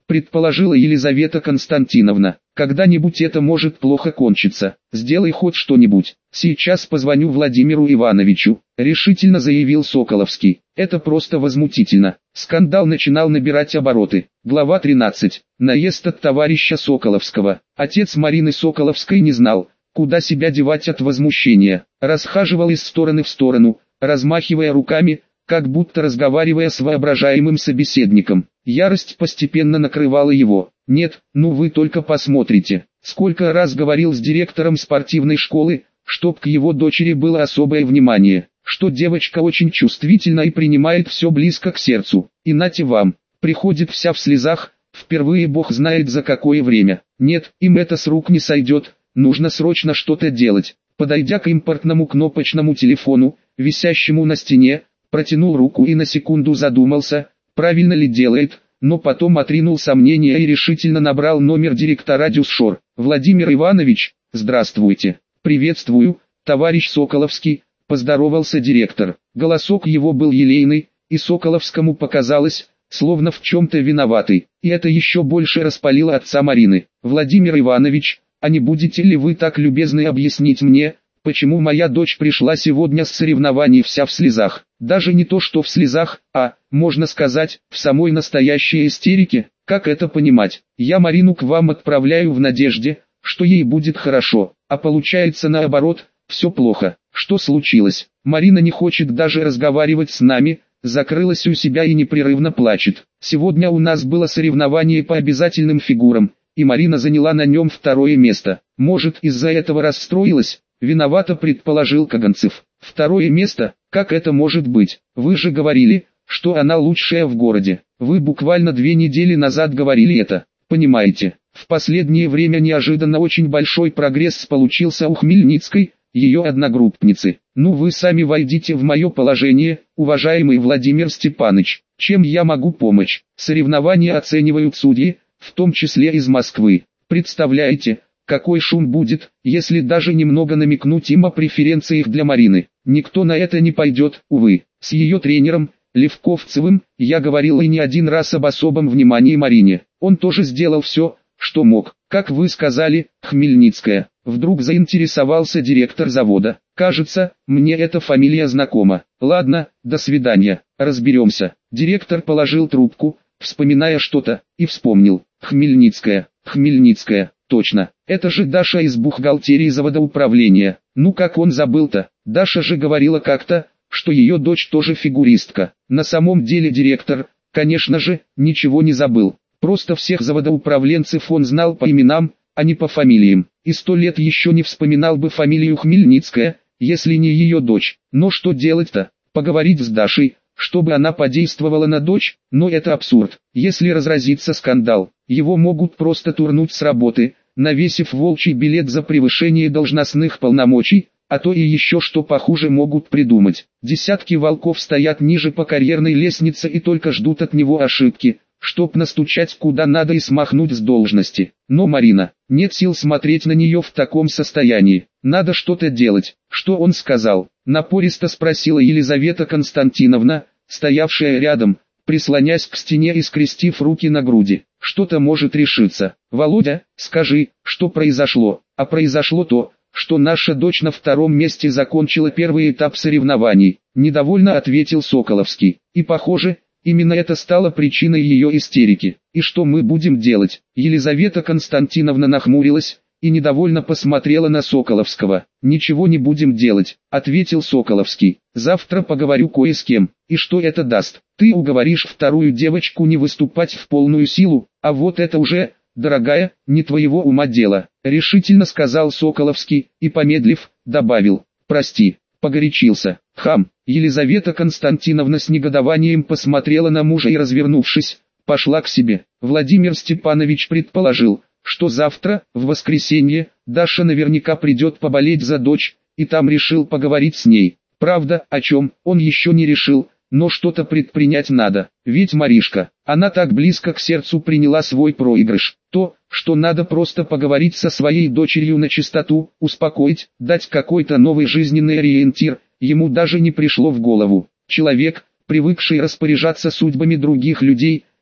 предположила Елизавета Константиновна. Когда-нибудь это может плохо кончиться. Сделай хоть что-нибудь. Сейчас позвоню Владимиру Ивановичу, решительно заявил Соколовский. Это просто возмутительно. Скандал начинал набирать обороты. Глава 13. Наезд от товарища Соколовского. Отец Марины Соколовской не знал, куда себя девать от возмущения. Расхаживал из стороны в сторону, размахивая руками, как будто разговаривая с воображаемым собеседником. Ярость постепенно накрывала его. Нет, ну вы только посмотрите, сколько раз говорил с директором спортивной школы, чтоб к его дочери было особое внимание, что девочка очень чувствительна и принимает все близко к сердцу. И нате вам, приходит вся в слезах, впервые бог знает за какое время. Нет, им это с рук не сойдет, нужно срочно что-то делать. Подойдя к импортному кнопочному телефону, висящему на стене, протянул руку и на секунду задумался, правильно ли делает, но потом отринул сомнения и решительно набрал номер директора Дюсшор. «Владимир Иванович, здравствуйте». «Приветствую, товарищ Соколовский», – поздоровался директор. Голосок его был елейный, и Соколовскому показалось, словно в чем-то виноватый, и это еще больше распалило отца Марины. «Владимир Иванович, а не будете ли вы так любезны объяснить мне, почему моя дочь пришла сегодня с соревнований вся в слезах? Даже не то что в слезах, а, можно сказать, в самой настоящей истерике. Как это понимать? Я Марину к вам отправляю в надежде, что ей будет хорошо, а получается наоборот, все плохо. Что случилось? Марина не хочет даже разговаривать с нами, закрылась у себя и непрерывно плачет. Сегодня у нас было соревнование по обязательным фигурам, и Марина заняла на нем второе место. Может, из-за этого расстроилась? Виновато предположил Каганцев. Второе место? Как это может быть? Вы же говорили, что она лучшая в городе. Вы буквально 2 недели назад говорили это. Понимаете, в последнее время неожиданно очень большой прогресс получился у Хмельницкой, ее одногруппницы. Ну вы сами войдите в мое положение, уважаемый Владимир Степанович. Чем я могу помочь? Соревнования оценивают судьи, в том числе из Москвы. Представляете, какой шум будет, если даже немного намекнуть им о преференциях для Марины. Никто на это не пойдет, увы. С ее тренером, Левковцевым, я говорил и не один раз об особом внимании Марине. Он тоже сделал все, что мог. Как вы сказали, Хмельницкая. Вдруг заинтересовался директор завода. Кажется, мне эта фамилия знакома. Ладно, до свидания, разберемся. Директор положил трубку, вспоминая что-то, и вспомнил. Хмельницкая, Хмельницкая. Точно, это же Даша из бухгалтерии заводоуправления. Ну как он забыл-то? Даша же говорила как-то, что ее дочь тоже фигуристка. На самом деле директор, конечно же, ничего не забыл. Просто всех заводоуправленцев он знал по именам, а не по фамилиям. И 100 лет еще не вспоминал бы фамилию Хмельницкая, если не ее дочь. Но что делать-то? Поговорить с Дашей, чтобы она подействовала на дочь? Но это абсурд. Если разразится скандал, его могут просто турнуть с работы, навесив волчий билет за превышение должностных полномочий, а то и еще что похуже могут придумать. Десятки волков стоят ниже по карьерной лестнице и только ждут от него ошибки, чтоб настучать куда надо и смахнуть с должности. Но Марина, нет сил смотреть на нее в таком состоянии. Надо что-то делать. Что он сказал? Напористо спросила Елизавета Константиновна, стоявшая рядом, прислонясь к стене и скрестив руки на груди. Что-то может решиться. Володя, скажи, что произошло? А произошло то, что наша дочь на 2-м месте закончила первый этап соревнований. Недовольно ответил Соколовский. И похоже, именно это стало причиной ее истерики. И что мы будем делать? Елизавета Константиновна нахмурилась и недовольно посмотрела на Соколовского. «Ничего не будем делать», — ответил Соколовский. «Завтра поговорю кое с кем. И что это даст? Ты уговоришь вторую девочку не выступать в полную силу, а вот это уже, дорогая, не твоего ума дело», — решительно сказал Соколовский и, помедлив, добавил: «Прости, погорячился, хам». Елизавета Константиновна с негодованием посмотрела на мужа и, развернувшись, пошла к себе. Владимир Степанович предположил, что завтра, в воскресенье, Даша наверняка придет поболеть за дочь, и там решил поговорить с ней. Правда, о чем, он еще не решил, но что-то предпринять надо. Ведь Маришка, она так близко к сердцу приняла свой проигрыш. То, что надо просто поговорить со своей дочерью на чистоту, успокоить, дать какой-то новый жизненный ориентир, ему даже не пришло в голову. Человек, привыкший распоряжаться судьбами других людей,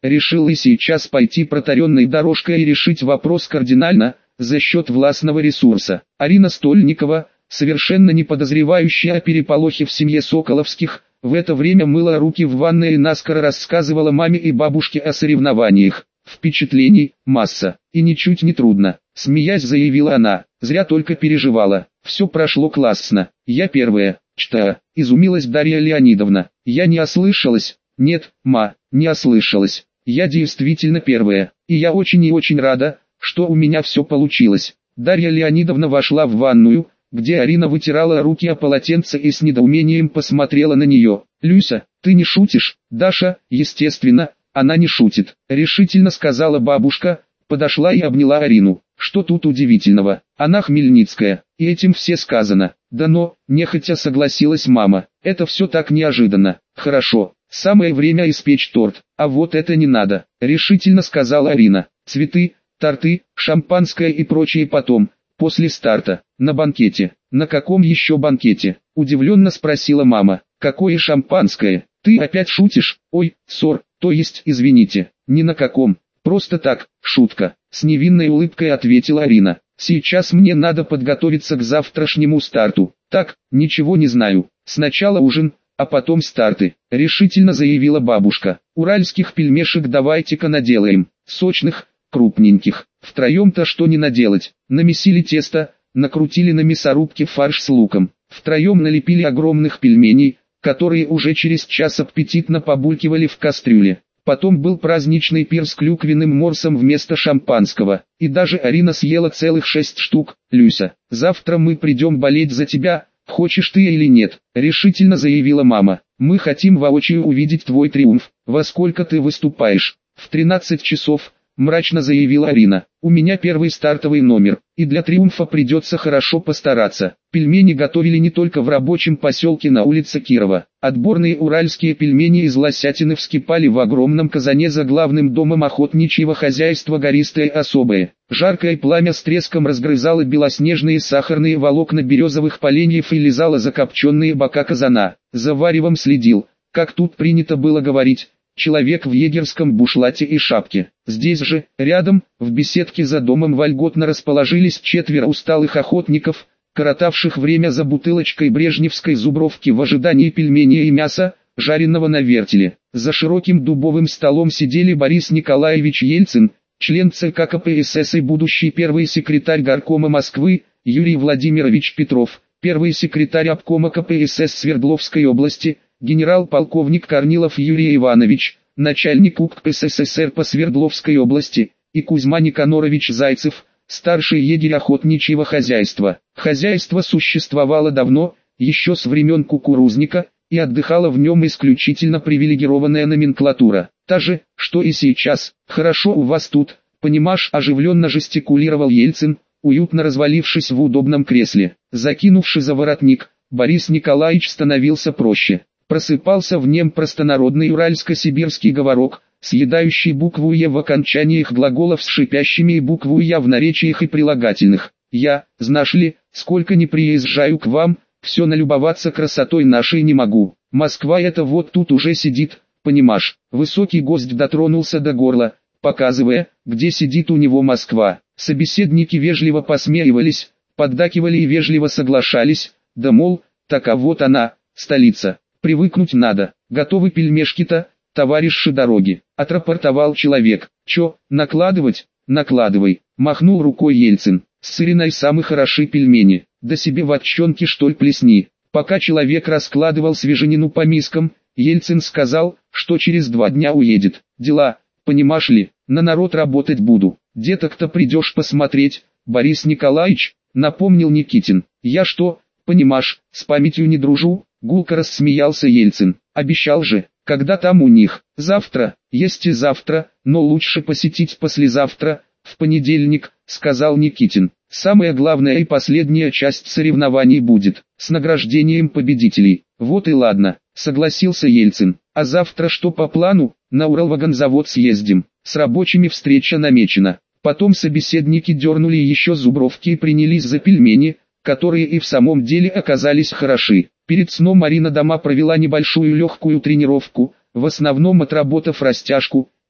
решил и сейчас пойти протаренной дорожкой и решить вопрос кардинально, за счет властного ресурса. Арина Стольникова, совершенно не подозревающая о переполохе в семье Соколовских, в это время мыла руки в ванной и наскоро рассказывала маме и бабушке о соревнованиях. Впечатлений масса, и ничуть не трудно. Смеясь, заявила она, зря только переживала. Все прошло классно. Я первая. Что? Изумилась Дарья Леонидовна. Я не ослышалась? Нет, ма, не ослышалась. Я действительно первая. И я очень и очень рада, что у меня все получилось. Дарья Леонидовна вошла в ванную, где Арина вытирала руки о полотенце и с недоумением посмотрела на нее. «Люся, ты не шутишь?» «Даша, естественно, она не шутит», — решительно сказала бабушка, подошла и обняла Арину. «Что тут удивительного? Она Хмельницкая, и этим все сказано». «Да но», — нехотя согласилась мама, — «это все так неожиданно». «Хорошо, самое время испечь торт, а вот это не надо», — решительно сказала Арина. «Цветы, торты, шампанское и прочее потом, после старта, на банкете». «На каком еще банкете?» – удивленно спросила мама. «Какое шампанское? Ты опять шутишь?» «Ой, то есть, извините, ни на каком, просто так, шутка», – с невинной улыбкой ответила Арина. «Сейчас мне надо подготовиться к завтрашнему старту. Так, ничего не знаю, сначала ужин, а потом старты», – решительно заявила бабушка. «Уральских пельмешек давайте-ка наделаем, сочных, крупненьких. Втроем-то что не наделать?» Намесили тесто, накрутили на мясорубке фарш с луком. Втроем налепили огромных пельменей, которые уже через час аппетитно побулькивали в кастрюле. Потом был праздничный пир с клюквенным морсом вместо шампанского. И даже Арина съела целых 6 штук. «Люся, завтра мы придем болеть за тебя, хочешь ты или нет», — решительно заявила мама. «Мы хотим воочию увидеть твой триумф. Во сколько ты выступаешь?» «В 13 часов», — мрачно заявила Арина. «У меня первый стартовый номер, и для триумфа придется хорошо постараться». Пельмени готовили не только в рабочем поселке на улице Кирова. Отборные уральские пельмени из лосятины вскипали в огромном казане за главным домом охотничьего хозяйства «Гористое особое». Жаркое пламя с треском разгрызало белоснежные сахарные волокна березовых поленьев и лизало закопченные бока казана. За варевом следил, как тут принято было говорить, человек в егерском бушлате и шапке. Здесь же, рядом, в беседке за домом вольготно расположились 4 усталых охотников, коротавших время за бутылочкой брежневской зубровки в ожидании пельменей и мяса, жареного на вертеле. За широким дубовым столом сидели Борис Николаевич Ельцин, член ЦК КПСС и будущий первый секретарь горкома Москвы, Юрий Владимирович Петров, первый секретарь обкома КПСС Свердловской области, генерал-полковник Корнилов Юрий Иванович, начальник УК СССР по Свердловской области, и Кузьма Никонорович Зайцев, старший егерь охотничьего хозяйства. Хозяйство существовало давно, еще с времен кукурузника, и отдыхала в нем исключительно привилегированная номенклатура. Та же, что и сейчас. «Хорошо у вас тут, понимаешь», оживленно жестикулировал Ельцин, уютно развалившись в удобном кресле. Закинувши за воротник, Борис Николаевич становился проще. Просыпался в нем простонародный уральско-сибирский говорок, съедающий букву «е» в окончаниях глаголов с шипящими и букву «я» в наречиях и прилагательных. «Я, знаешь ли, сколько не приезжаю к вам, все налюбоваться красотой нашей не могу. Москва это вот тут уже сидит, понимаешь». Высокий гость дотронулся до горла, показывая, где сидит у него Москва. Собеседники вежливо посмеивались, поддакивали и вежливо соглашались, да мол, так а вот она, столица. «Привыкнуть надо. Готовы пельмешки-то, товарищи дороги», — отрапортовал человек. «Чё, накладывать?» «Накладывай», — махнул рукой Ельцин. «С сыриной самые хороши пельмени, да себе в отчонке что ли плесни». Пока человек раскладывал свеженину по мискам, Ельцин сказал, что через 2 дня уедет. «Дела, понимаешь ли, на народ работать буду. Деток-то придешь посмотреть, Борис Николаевич», — напомнил Никитин. «Я что, понимаешь, с памятью не дружу?» Гулко рассмеялся Ельцин. «Обещал же, когда там у них. Завтра, есть и завтра, но лучше посетить послезавтра, в понедельник», — сказал Никитин. «Самая главная и последняя часть соревнований будет, с награждением победителей». «Вот и ладно», — согласился Ельцин. «А завтра что по плану?» «На Уралвагонзавод съездим, с рабочими встреча намечена». Потом собеседники дернули еще зубровки и принялись за пельмени, которые и в самом деле оказались хороши. Перед сном Арина дома провела небольшую легкую тренировку, в основном отработав растяжку,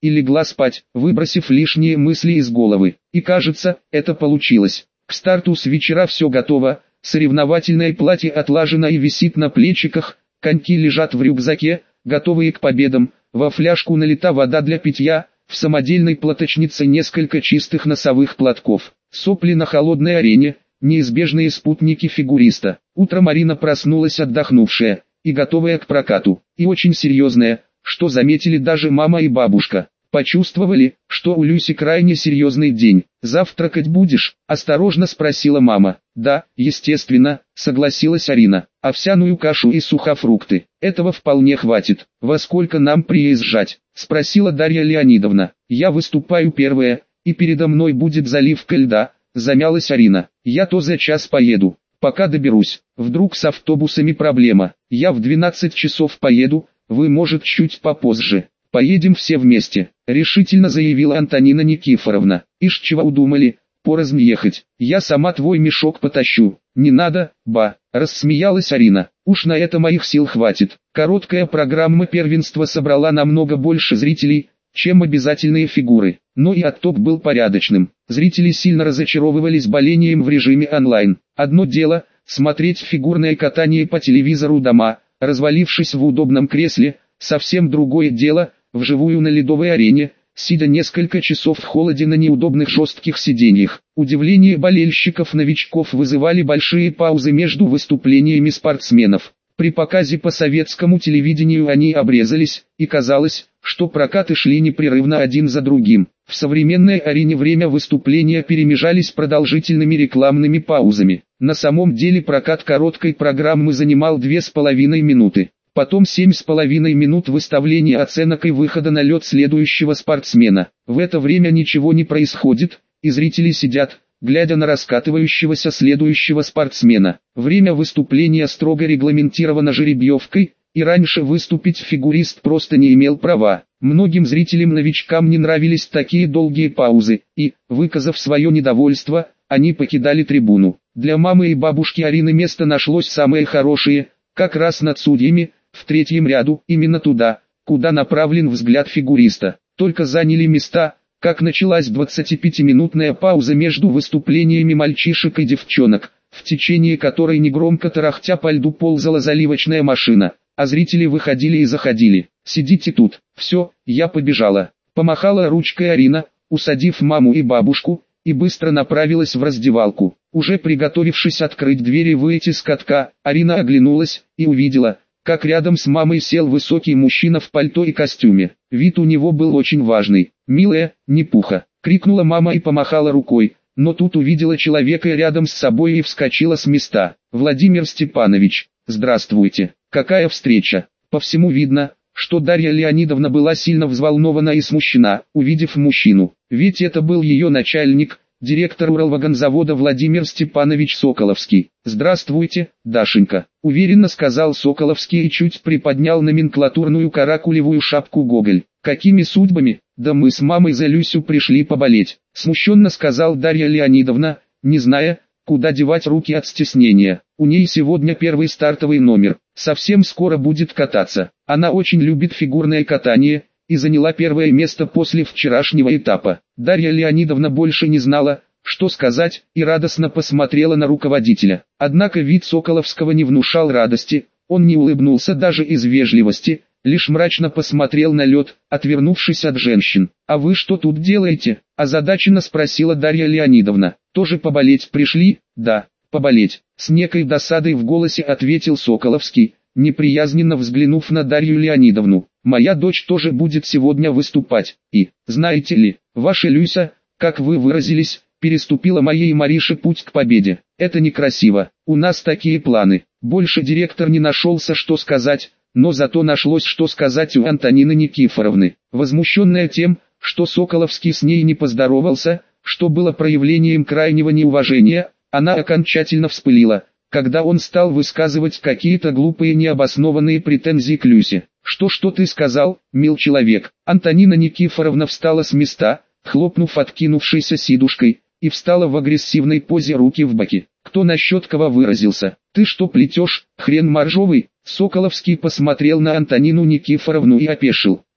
и легла спать, выбросив лишние мысли из головы. И кажется, это получилось. К старту с вечера все готово, соревновательное платье отлажено и висит на плечиках, коньки лежат в рюкзаке, готовые к победам, во фляжку налита вода для питья, в самодельной платочнице несколько чистых носовых платков, сопли на холодной арене, неизбежные спутники фигуриста. Утром Арина проснулась отдохнувшая и готовая к прокату, и очень серьезная, что заметили даже мама и бабушка. Почувствовали, что у Люси крайне серьезный день. «Завтракать будешь?» – осторожно спросила мама. «Да, естественно», – согласилась Арина. «Овсяную кашу и сухофрукты. Этого вполне хватит. Во сколько нам приезжать?» – спросила Дарья Леонидовна. «Я выступаю первая, и передо мной будет заливка льда», – замялась Арина. «Я то за час поеду, пока доберусь. Вдруг с автобусами проблема. Я в 12 часов поеду, вы, может, чуть попозже. Поедем все вместе», — решительно заявила Антонина Никифоровна. «Ишь, чего удумали, порознь ехать. Я сама твой мешок потащу». «Не надо, ба», — рассмеялась Арина. «Уж на это моих сил хватит». Короткая программа первенства собрала намного больше зрителей, чем обязательные фигуры. Но и отток был порядочным. Зрители сильно разочаровывались болением в режиме онлайн. Одно дело — смотреть фигурное катание по телевизору дома, развалившись в удобном кресле, совсем другое дело — вживую на ледовой арене, сидя несколько часов в холоде на неудобных жестких сиденьях. Удивление болельщиков-новичков вызывали большие паузы между выступлениями спортсменов. При показе по советскому телевидению они обрезались, и казалось, что прокаты шли непрерывно один за другим. В современной арене время выступления перемежались продолжительными рекламными паузами. На самом деле прокат короткой программы занимал 2,5 минуты. Потом 7,5 минут выставления оценок и выхода на лед следующего спортсмена. В это время ничего не происходит, и зрители сидят, глядя на раскатывающегося следующего спортсмена. Время выступления строго регламентировано жеребьевкой, и раньше выступить фигурист просто не имел права. Многим зрителям-новичкам не нравились такие долгие паузы, и, выказав свое недовольство, они покидали трибуну. Для мамы и бабушки Арины место нашлось самое хорошее, как раз над судьями, в третьем ряду, именно туда, куда направлен взгляд фигуриста. Только заняли места, как началась 25-минутная пауза между выступлениями мальчишек и девчонок, в течение которой негромко тарахтя по льду ползала заливочная машина, а зрители выходили и заходили. «Сидите тут, все, я побежала», — помахала ручкой Арина, усадив маму и бабушку, и быстро направилась в раздевалку. Уже приготовившись открыть дверь и выйти с катка, Арина оглянулась и увидела, как рядом с мамой сел высокий мужчина в пальто и костюме. Вид у него был очень важный. «Милая, не пуха!» — крикнула мама и помахала рукой, но тут увидела человека рядом с собой и вскочила с места. «Владимир Степанович, здравствуйте! Какая встреча!» По всему видно, что Дарья Леонидовна была сильно взволнована и смущена, увидев мужчину. Ведь это был ее начальник, директор Уралвагонзавода Владимир Степанович Соколовский. «Здравствуйте, Дашенька», — уверенно сказал Соколовский и чуть приподнял номенклатурную каракулевую шапку Гоголь. «Какими судьбами? Да мы с мамой за Люсю пришли поболеть», — смущенно сказал Дарья Леонидовна, не зная, куда девать руки от стеснения. «У ней сегодня первый стартовый номер, совсем скоро будет кататься. Она очень любит фигурное катание и заняла первое место после вчерашнего этапа». Дарья Леонидовна больше не знала, что сказать, и радостно посмотрела на руководителя. Однако вид Соколовского не внушал радости, он не улыбнулся даже из вежливости, лишь мрачно посмотрел на лед, отвернувшись от женщин. «А вы что тут делаете?» – озадаченно спросила Дарья Леонидовна. «Тоже поболеть пришли?» «Да, поболеть», – с некой досадой в голосе ответил Соколовский, неприязненно взглянув на Дарью Леонидовну. «Моя дочь тоже будет сегодня выступать, и, знаете ли, ваша Люся, как вы выразились, переступила моей Марише путь к победе. Это некрасиво, у нас такие планы». Больше директор не нашелся, что сказать, но зато нашлось, что сказать у Антонины Никифоровны. Возмущенная тем, что Соколовский с ней не поздоровался, что было проявлением крайнего неуважения, она окончательно вспылила, когда он стал высказывать какие-то глупые необоснованные претензии к Люсе. «Что ты сказал, мил человек?» Антонина Никифоровна встала с места, хлопнув откинувшейся сидушкой, и встала в агрессивной позе, руки в боки. «Кто насчет кого выразился? Ты что плетешь, хрен моржовый?» Соколовский посмотрел на Антонину Никифоровну и опешил.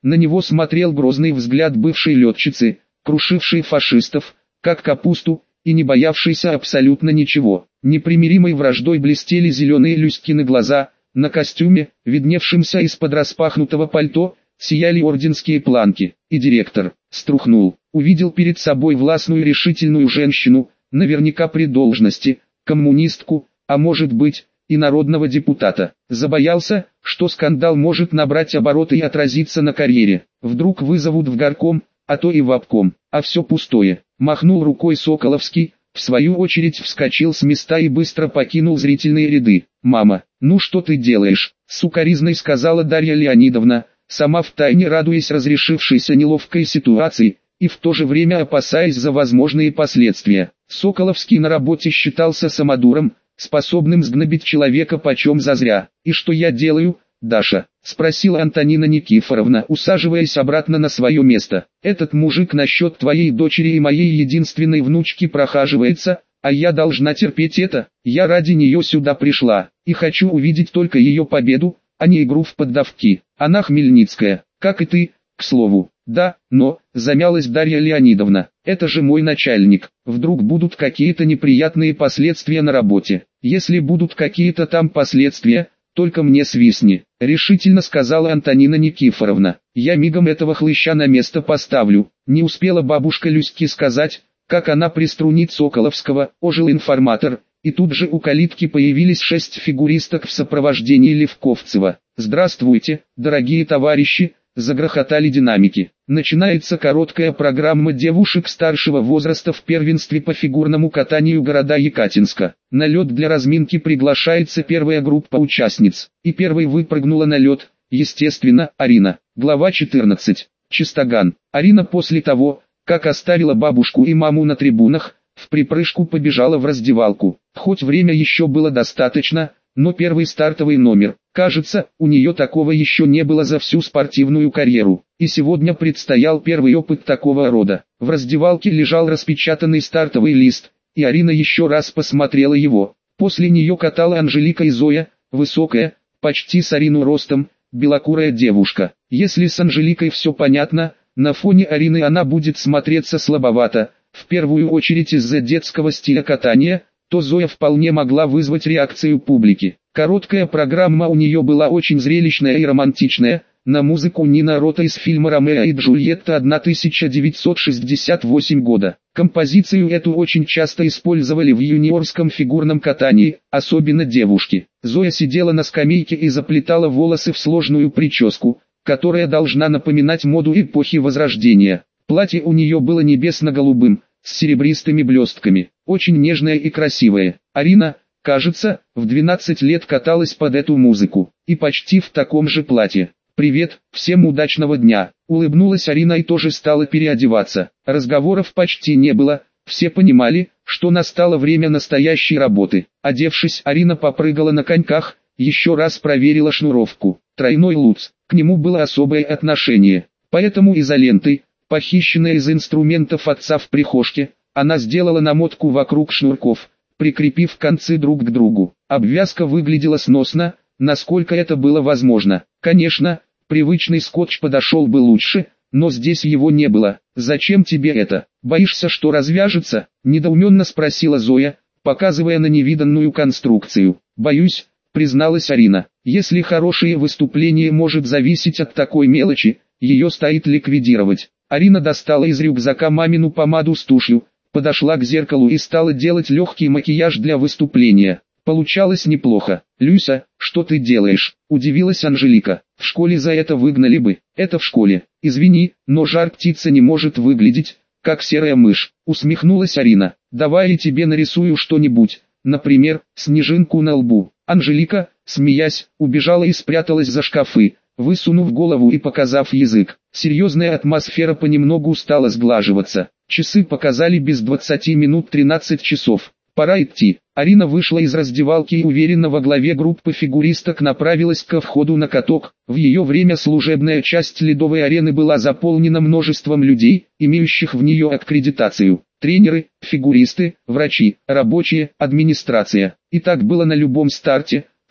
На него смотрел грозный взгляд бывшей летчицы, крушившей фашистов, как капусту, и не боявшейся абсолютно ничего. Непримиримой враждой блестели зеленые Люськины глаза, на костюме, видневшемся из-под распахнутого пальто, сияли орденские планки, и директор струхнул, увидел перед собой властную решительную женщину, наверняка при должности, коммунистку, а может быть, и народного депутата. Забоялся, что скандал может набрать обороты и отразиться на карьере. Вдруг вызовут в горком, а то и в обком, а все пустое. Махнул рукой Соколовский, в свою очередь вскочил с места и быстро покинул зрительные ряды. «Мама, ну что ты делаешь?» — сукоризной сказала Дарья Леонидовна, сама втайне радуясь разрешившейся неловкой ситуации, и в то же время опасаясь за возможные последствия. Соколовский на работе считался самодуром, способным сгнобить человека почем зазря. «И что я делаю, Даша?» — спросила Антонина Никифоровна, усаживаясь обратно на свое место. «Этот мужик насчет твоей дочери и моей единственной внучки прохаживается, а я должна терпеть это. Я ради нее сюда пришла, и хочу увидеть только ее победу, а не игру в поддавки. Она Хмельницкая, как и ты, к слову». «Да, но», — замялась Дарья Леонидовна, — «это же мой начальник, вдруг будут какие-то неприятные последствия на работе». «Если будут какие-то там последствия, только мне свистни», — решительно сказала Антонина Никифоровна. «Я мигом этого хлыща на место поставлю». Не успела бабушка Люськи сказать, как она приструнит Соколовского, ожил информатор, и тут же у калитки появились 6 фигуристок в сопровождении Левковцева. «Здравствуйте, дорогие товарищи!» Загрохотали динамики. Начинается короткая программа девушек старшего возраста в первенстве по фигурному катанию города Екатинска. На лед для разминки приглашается первая группа участниц. И первой выпрыгнула на лед, естественно, Арина. Глава 14. Чистоган. Арина после того, как оставила бабушку и маму на трибунах, в припрыжку побежала в раздевалку. Хоть время еще было достаточно, но первый стартовый номер, кажется, у нее такого еще не было за всю спортивную карьеру. И сегодня предстоял первый опыт такого рода. В раздевалке лежал распечатанный стартовый лист, и Арина еще раз посмотрела его. После нее катала Анжелика и Зоя, высокая, почти с Арину ростом, белокурая девушка. Если с Анжеликой все понятно, на фоне Арины она будет смотреться слабовато, в первую очередь из-за детского стиля катания, то Зоя вполне могла вызвать реакцию публики. Короткая программа у нее была очень зрелищная и романтичная, на музыку Нино Рота из фильма «Ромео и Джульетта» 1968 года. Композицию эту очень часто использовали в юниорском фигурном катании, особенно девушки. Зоя сидела на скамейке и заплетала волосы в сложную прическу, которая должна напоминать моду эпохи Возрождения. Платье у нее было небесно-голубым, с серебристыми блестками, очень нежное и красивое. Арина, кажется, в 12 лет каталась под эту музыку, и почти в таком же платье. «Привет, всем удачного дня», — улыбнулась Арина и тоже стала переодеваться. Разговоров почти не было, все понимали, что настало время настоящей работы. Одевшись, Арина попрыгала на коньках, еще раз проверила шнуровку. Тройной луц, к нему было особое отношение, поэтому изолентой, похищенная из инструментов отца в прихожке, она сделала намотку вокруг шнурков, прикрепив концы друг к другу. Обвязка выглядела сносно, насколько это было возможно. Конечно, привычный скотч подошел бы лучше, но здесь его не было. «Зачем тебе это? Боишься, что развяжется?» – недоуменно спросила Зоя, показывая на невиданную конструкцию. «Боюсь», – призналась Арина. «Если хорошее выступление может зависеть от такой мелочи, ее стоит ликвидировать». Арина достала из рюкзака мамину помаду с тушью, подошла к зеркалу и стала делать легкий макияж для выступления. Получалось неплохо. «Люся, что ты делаешь?» – удивилась Анжелика. «В школе за это выгнали бы». «Это в школе. Извини, но жар-птица не может выглядеть, как серая мышь», – усмехнулась Арина. «Давай я тебе нарисую что-нибудь, например, снежинку на лбу». Анжелика, смеясь, убежала и спряталась за шкафы, высунув голову и показав язык. Серьезная атмосфера понемногу стала сглаживаться. Часы показали без 20 минут 13 часов. Пора идти. Арина вышла из раздевалки и уверенно во главе группы фигуристок направилась ко входу на каток. В ее время служебная часть ледовой арены была заполнена множеством людей, имеющих в нее аккредитацию. Тренеры, фигуристы, врачи, рабочие, администрация. И так было на любом старте,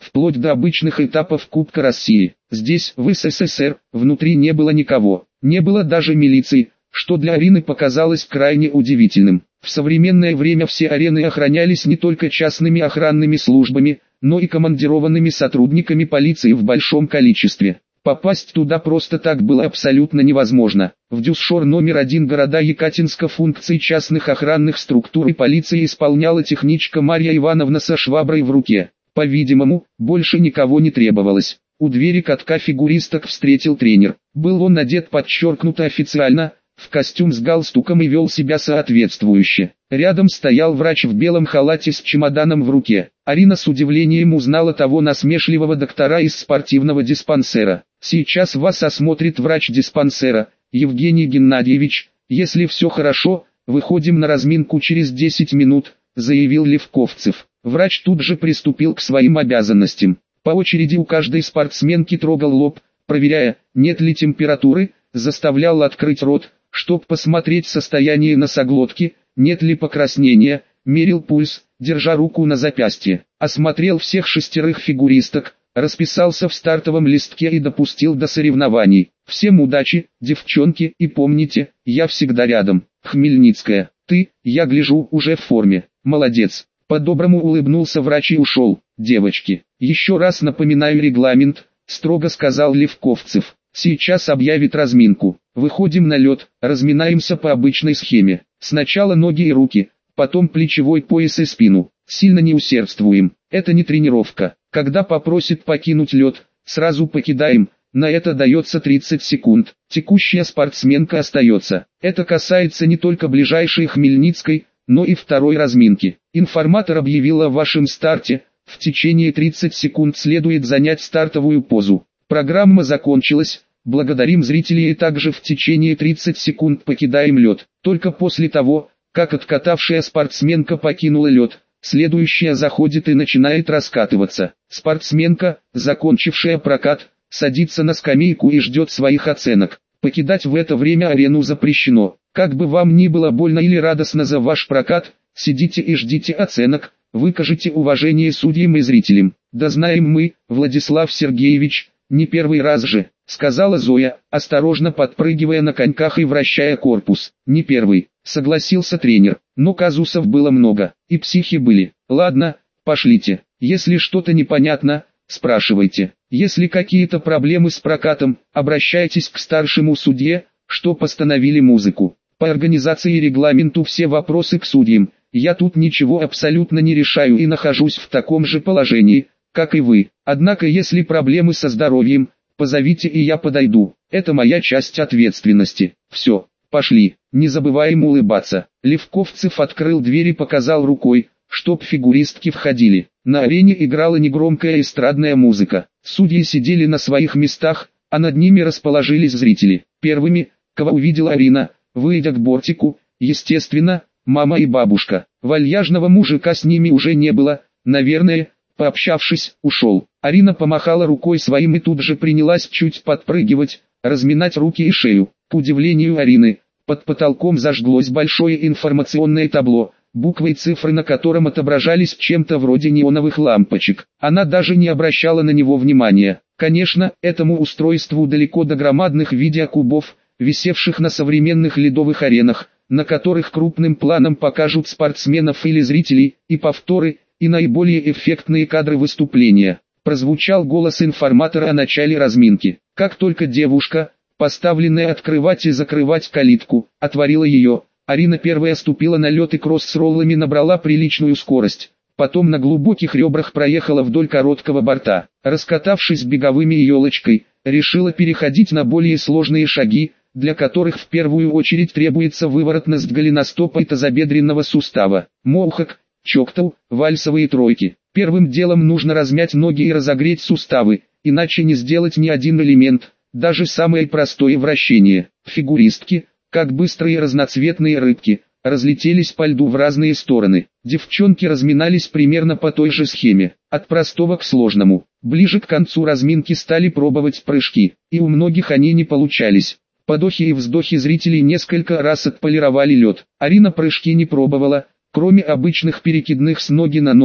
вплоть до обычных этапов Кубка России. Здесь, в СССР, внутри не было никого, не было даже милиции, что для Арины показалось крайне удивительным. В современное время все арены охранялись не только частными охранными службами, но и командированными сотрудниками полиции в большом количестве. Попасть туда просто так было абсолютно невозможно. В Дюсшор номер 1 города Екатинска функции частных охранных структур и полиции исполняла техничка Марья Ивановна со шваброй в руке. По-видимому, больше никого не требовалось. У двери катка фигуристок встретил тренер. Был он одет подчеркнуто официально, в костюм с галстуком и вел себя соответствующе. Рядом стоял врач в белом халате с чемоданом в руке. Арина с удивлением узнала того насмешливого доктора из спортивного диспансера. «Сейчас вас осмотрит врач диспансера, Евгений Геннадьевич. Если все хорошо, выходим на разминку через 10 минут», — заявил Левковцев. Врач тут же приступил к своим обязанностям. По очереди у каждой спортсменки трогал лоб, проверяя, нет ли температуры, заставлял открыть рот, чтоб посмотреть состояние носоглотки, нет ли покраснения, мерил пульс, держа руку на запястье, осмотрел всех 6 фигуристок, расписался в стартовом листке и допустил до соревнований. Всем удачи, девчонки, и помните, я всегда рядом. Хмельницкая, ты, я гляжу, уже в форме, молодец. По-доброму улыбнулся врач и ушел. Девочки, еще раз напоминаю регламент, строго сказал Левковцев. Сейчас объявит разминку. Выходим на лед, разминаемся по обычной схеме. Сначала ноги и руки, потом плечевой пояс и спину. Сильно не усердствуем, это не тренировка. Когда попросит покинуть лед, сразу покидаем, на это дается 30 секунд. Текущая спортсменка остается. Это касается не только ближайшей Хмельницкой, но и второй разминки. Информатор объявил о вашем старте, в течение 30 секунд следует занять стартовую позу. Программа закончилась, благодарим зрителей и также в течение 30 секунд покидаем лед. Только после того, как откатавшая спортсменка покинула лед, следующая заходит и начинает раскатываться. Спортсменка, закончившая прокат, садится на скамейку и ждет своих оценок. Покидать в это время арену запрещено. Как бы вам ни было больно или радостно за ваш прокат, сидите и ждите оценок, выкажите уважение судьям и зрителям. Да знаем мы, Владислав Сергеевич, не первый раз же, сказала Зоя, осторожно подпрыгивая на коньках и вращая корпус. Не первый, согласился тренер, но казусов было много, и психи были. Ладно, пошлите, если что-то непонятно, спрашивайте. Если какие-то проблемы с прокатом, обращайтесь к старшему судье, что постановили музыку. По организации и регламенту все вопросы к судьям. Я тут ничего абсолютно не решаю и нахожусь в таком же положении, как и вы. Однако если проблемы со здоровьем, позовите и я подойду. Это моя часть ответственности. Все, пошли. Не забываем улыбаться. Левковцев открыл дверь и показал рукой, чтоб фигуристки входили. На арене играла негромкая эстрадная музыка. Судьи сидели на своих местах, а над ними расположились зрители. Первыми, кого увидела Арина, выйдя к бортику, естественно, мама и бабушка. Вальяжного мужика с ними уже не было, наверное, пообщавшись, ушел. Арина помахала рукой своим и тут же принялась чуть подпрыгивать, разминать руки и шею. К удивлению Арины, под потолком зажглось большое информационное табло, буквы и цифры на котором отображались чем-то вроде неоновых лампочек. Она даже не обращала на него внимания. Конечно, этому устройству далеко до громадных видеокубов, висевших на современных ледовых аренах, на которых крупным планом покажут спортсменов или зрителей, и повторы, и наиболее эффектные кадры выступления. Прозвучал голос информатора о начале разминки. Как только девушка, поставленная открывать и закрывать калитку, отворила ее, Арина первая ступила на лед и кросс-роллами набрала приличную скорость. Потом на глубоких ребрах проехала вдоль короткого борта. Раскатавшись беговыми елочкой, решила переходить на более сложные шаги, для которых в первую очередь требуется выворотность голеностопа и тазобедренного сустава. Моухак, чоктау, вальсовые тройки. Первым делом нужно размять ноги и разогреть суставы, иначе не сделать ни один элемент, даже самое простое вращение. Фигуристки, как быстрые разноцветные рыбки, разлетелись по льду в разные стороны. Девчонки разминались примерно по той же схеме, от простого к сложному. Ближе к концу разминки стали пробовать прыжки, и у многих они не получались. Подохи и вздохи зрителей несколько раз отполировали лед. Арина прыжки не пробовала, кроме обычных перекидных с ноги на ногу,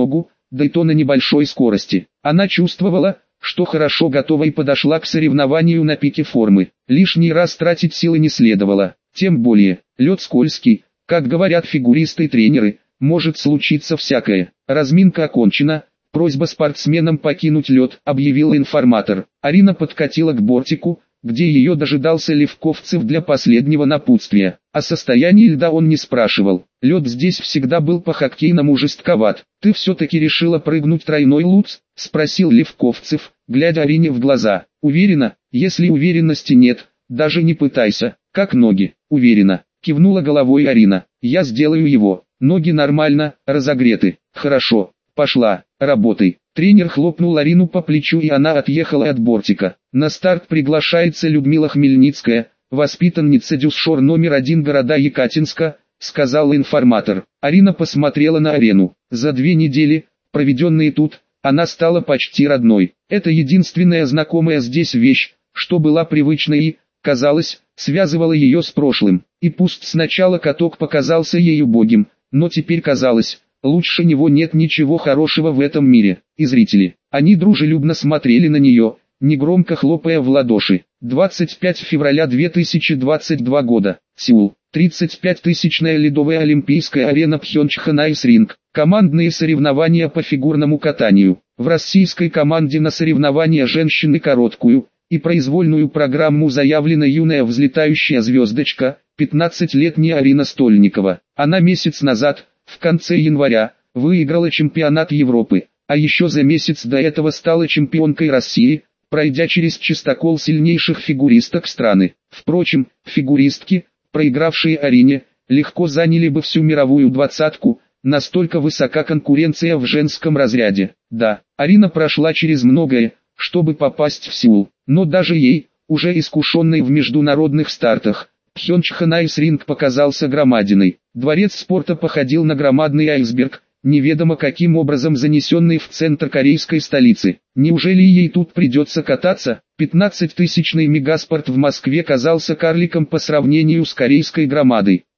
да и то на небольшой скорости. Она чувствовала, что хорошо готова и подошла к соревнованию на пике формы. Лишний раз тратить силы не следовало. Тем более, лед скользкий, как говорят фигуристы и тренеры, может случиться всякое. Разминка окончена, просьба спортсменам покинуть лед, объявил информатор. Арина подкатила к бортику, где ее дожидался Левковцев для последнего напутствия. О состоянии льда он не спрашивал. Лед здесь всегда был по-хоккейному жестковат. «Ты все-таки решила прыгнуть тройной луц?» — спросил Левковцев, глядя Арине в глаза. «Уверена? Если уверенности нет, даже не пытайся. Как ноги?» «Уверена», — кивнула головой Арина. «Я сделаю его. Ноги нормально, разогреты. Хорошо, пошла, работай». Тренер хлопнул Арину по плечу, и она отъехала от бортика. На старт приглашается Людмила Хмельницкая, воспитанница ДЮСШОР номер 1 города Екатинска, сказал информатор. Арина посмотрела на арену. За 2 недели, проведенные тут, она стала почти родной. Это единственная знакомая здесь вещь, что была привычной и, казалось, связывала ее с прошлым. И пусть сначала каток показался ей убогим, но теперь казалось, лучше него нет ничего хорошего в этом мире. И зрители, они дружелюбно смотрели на нее, негромко хлопая в ладоши. 25 февраля 2022 года. Сеул. 35-тысячная ледовая олимпийская арена Пхёнчхан Айс-ринг. Командные соревнования по фигурному катанию. В российской команде на соревнования женщины короткую и произвольную программу заявлена юная взлетающая звездочка, 15-летняя Арина Стольникова. Она месяц назад, в конце января, выиграла чемпионат Европы, а еще за месяц до этого стала чемпионкой России, пройдя через чистокол сильнейших фигуристок страны. Впрочем, фигуристки, проигравшие Арине, легко заняли бы всю мировую двадцатку, настолько высока конкуренция в женском разряде. Да, Арина прошла через многое, чтобы попасть в Сеул, но даже ей, уже искушенной в международных стартах, Пхёнчхан Айс-ринг показался громадиной. Дворец спорта походил на громадный айсберг, неведомо каким образом занесенный в центр корейской столицы. Неужели ей тут придется кататься? 15-тысячный мегаспорт в Москве казался карликом по сравнению с корейской громадой.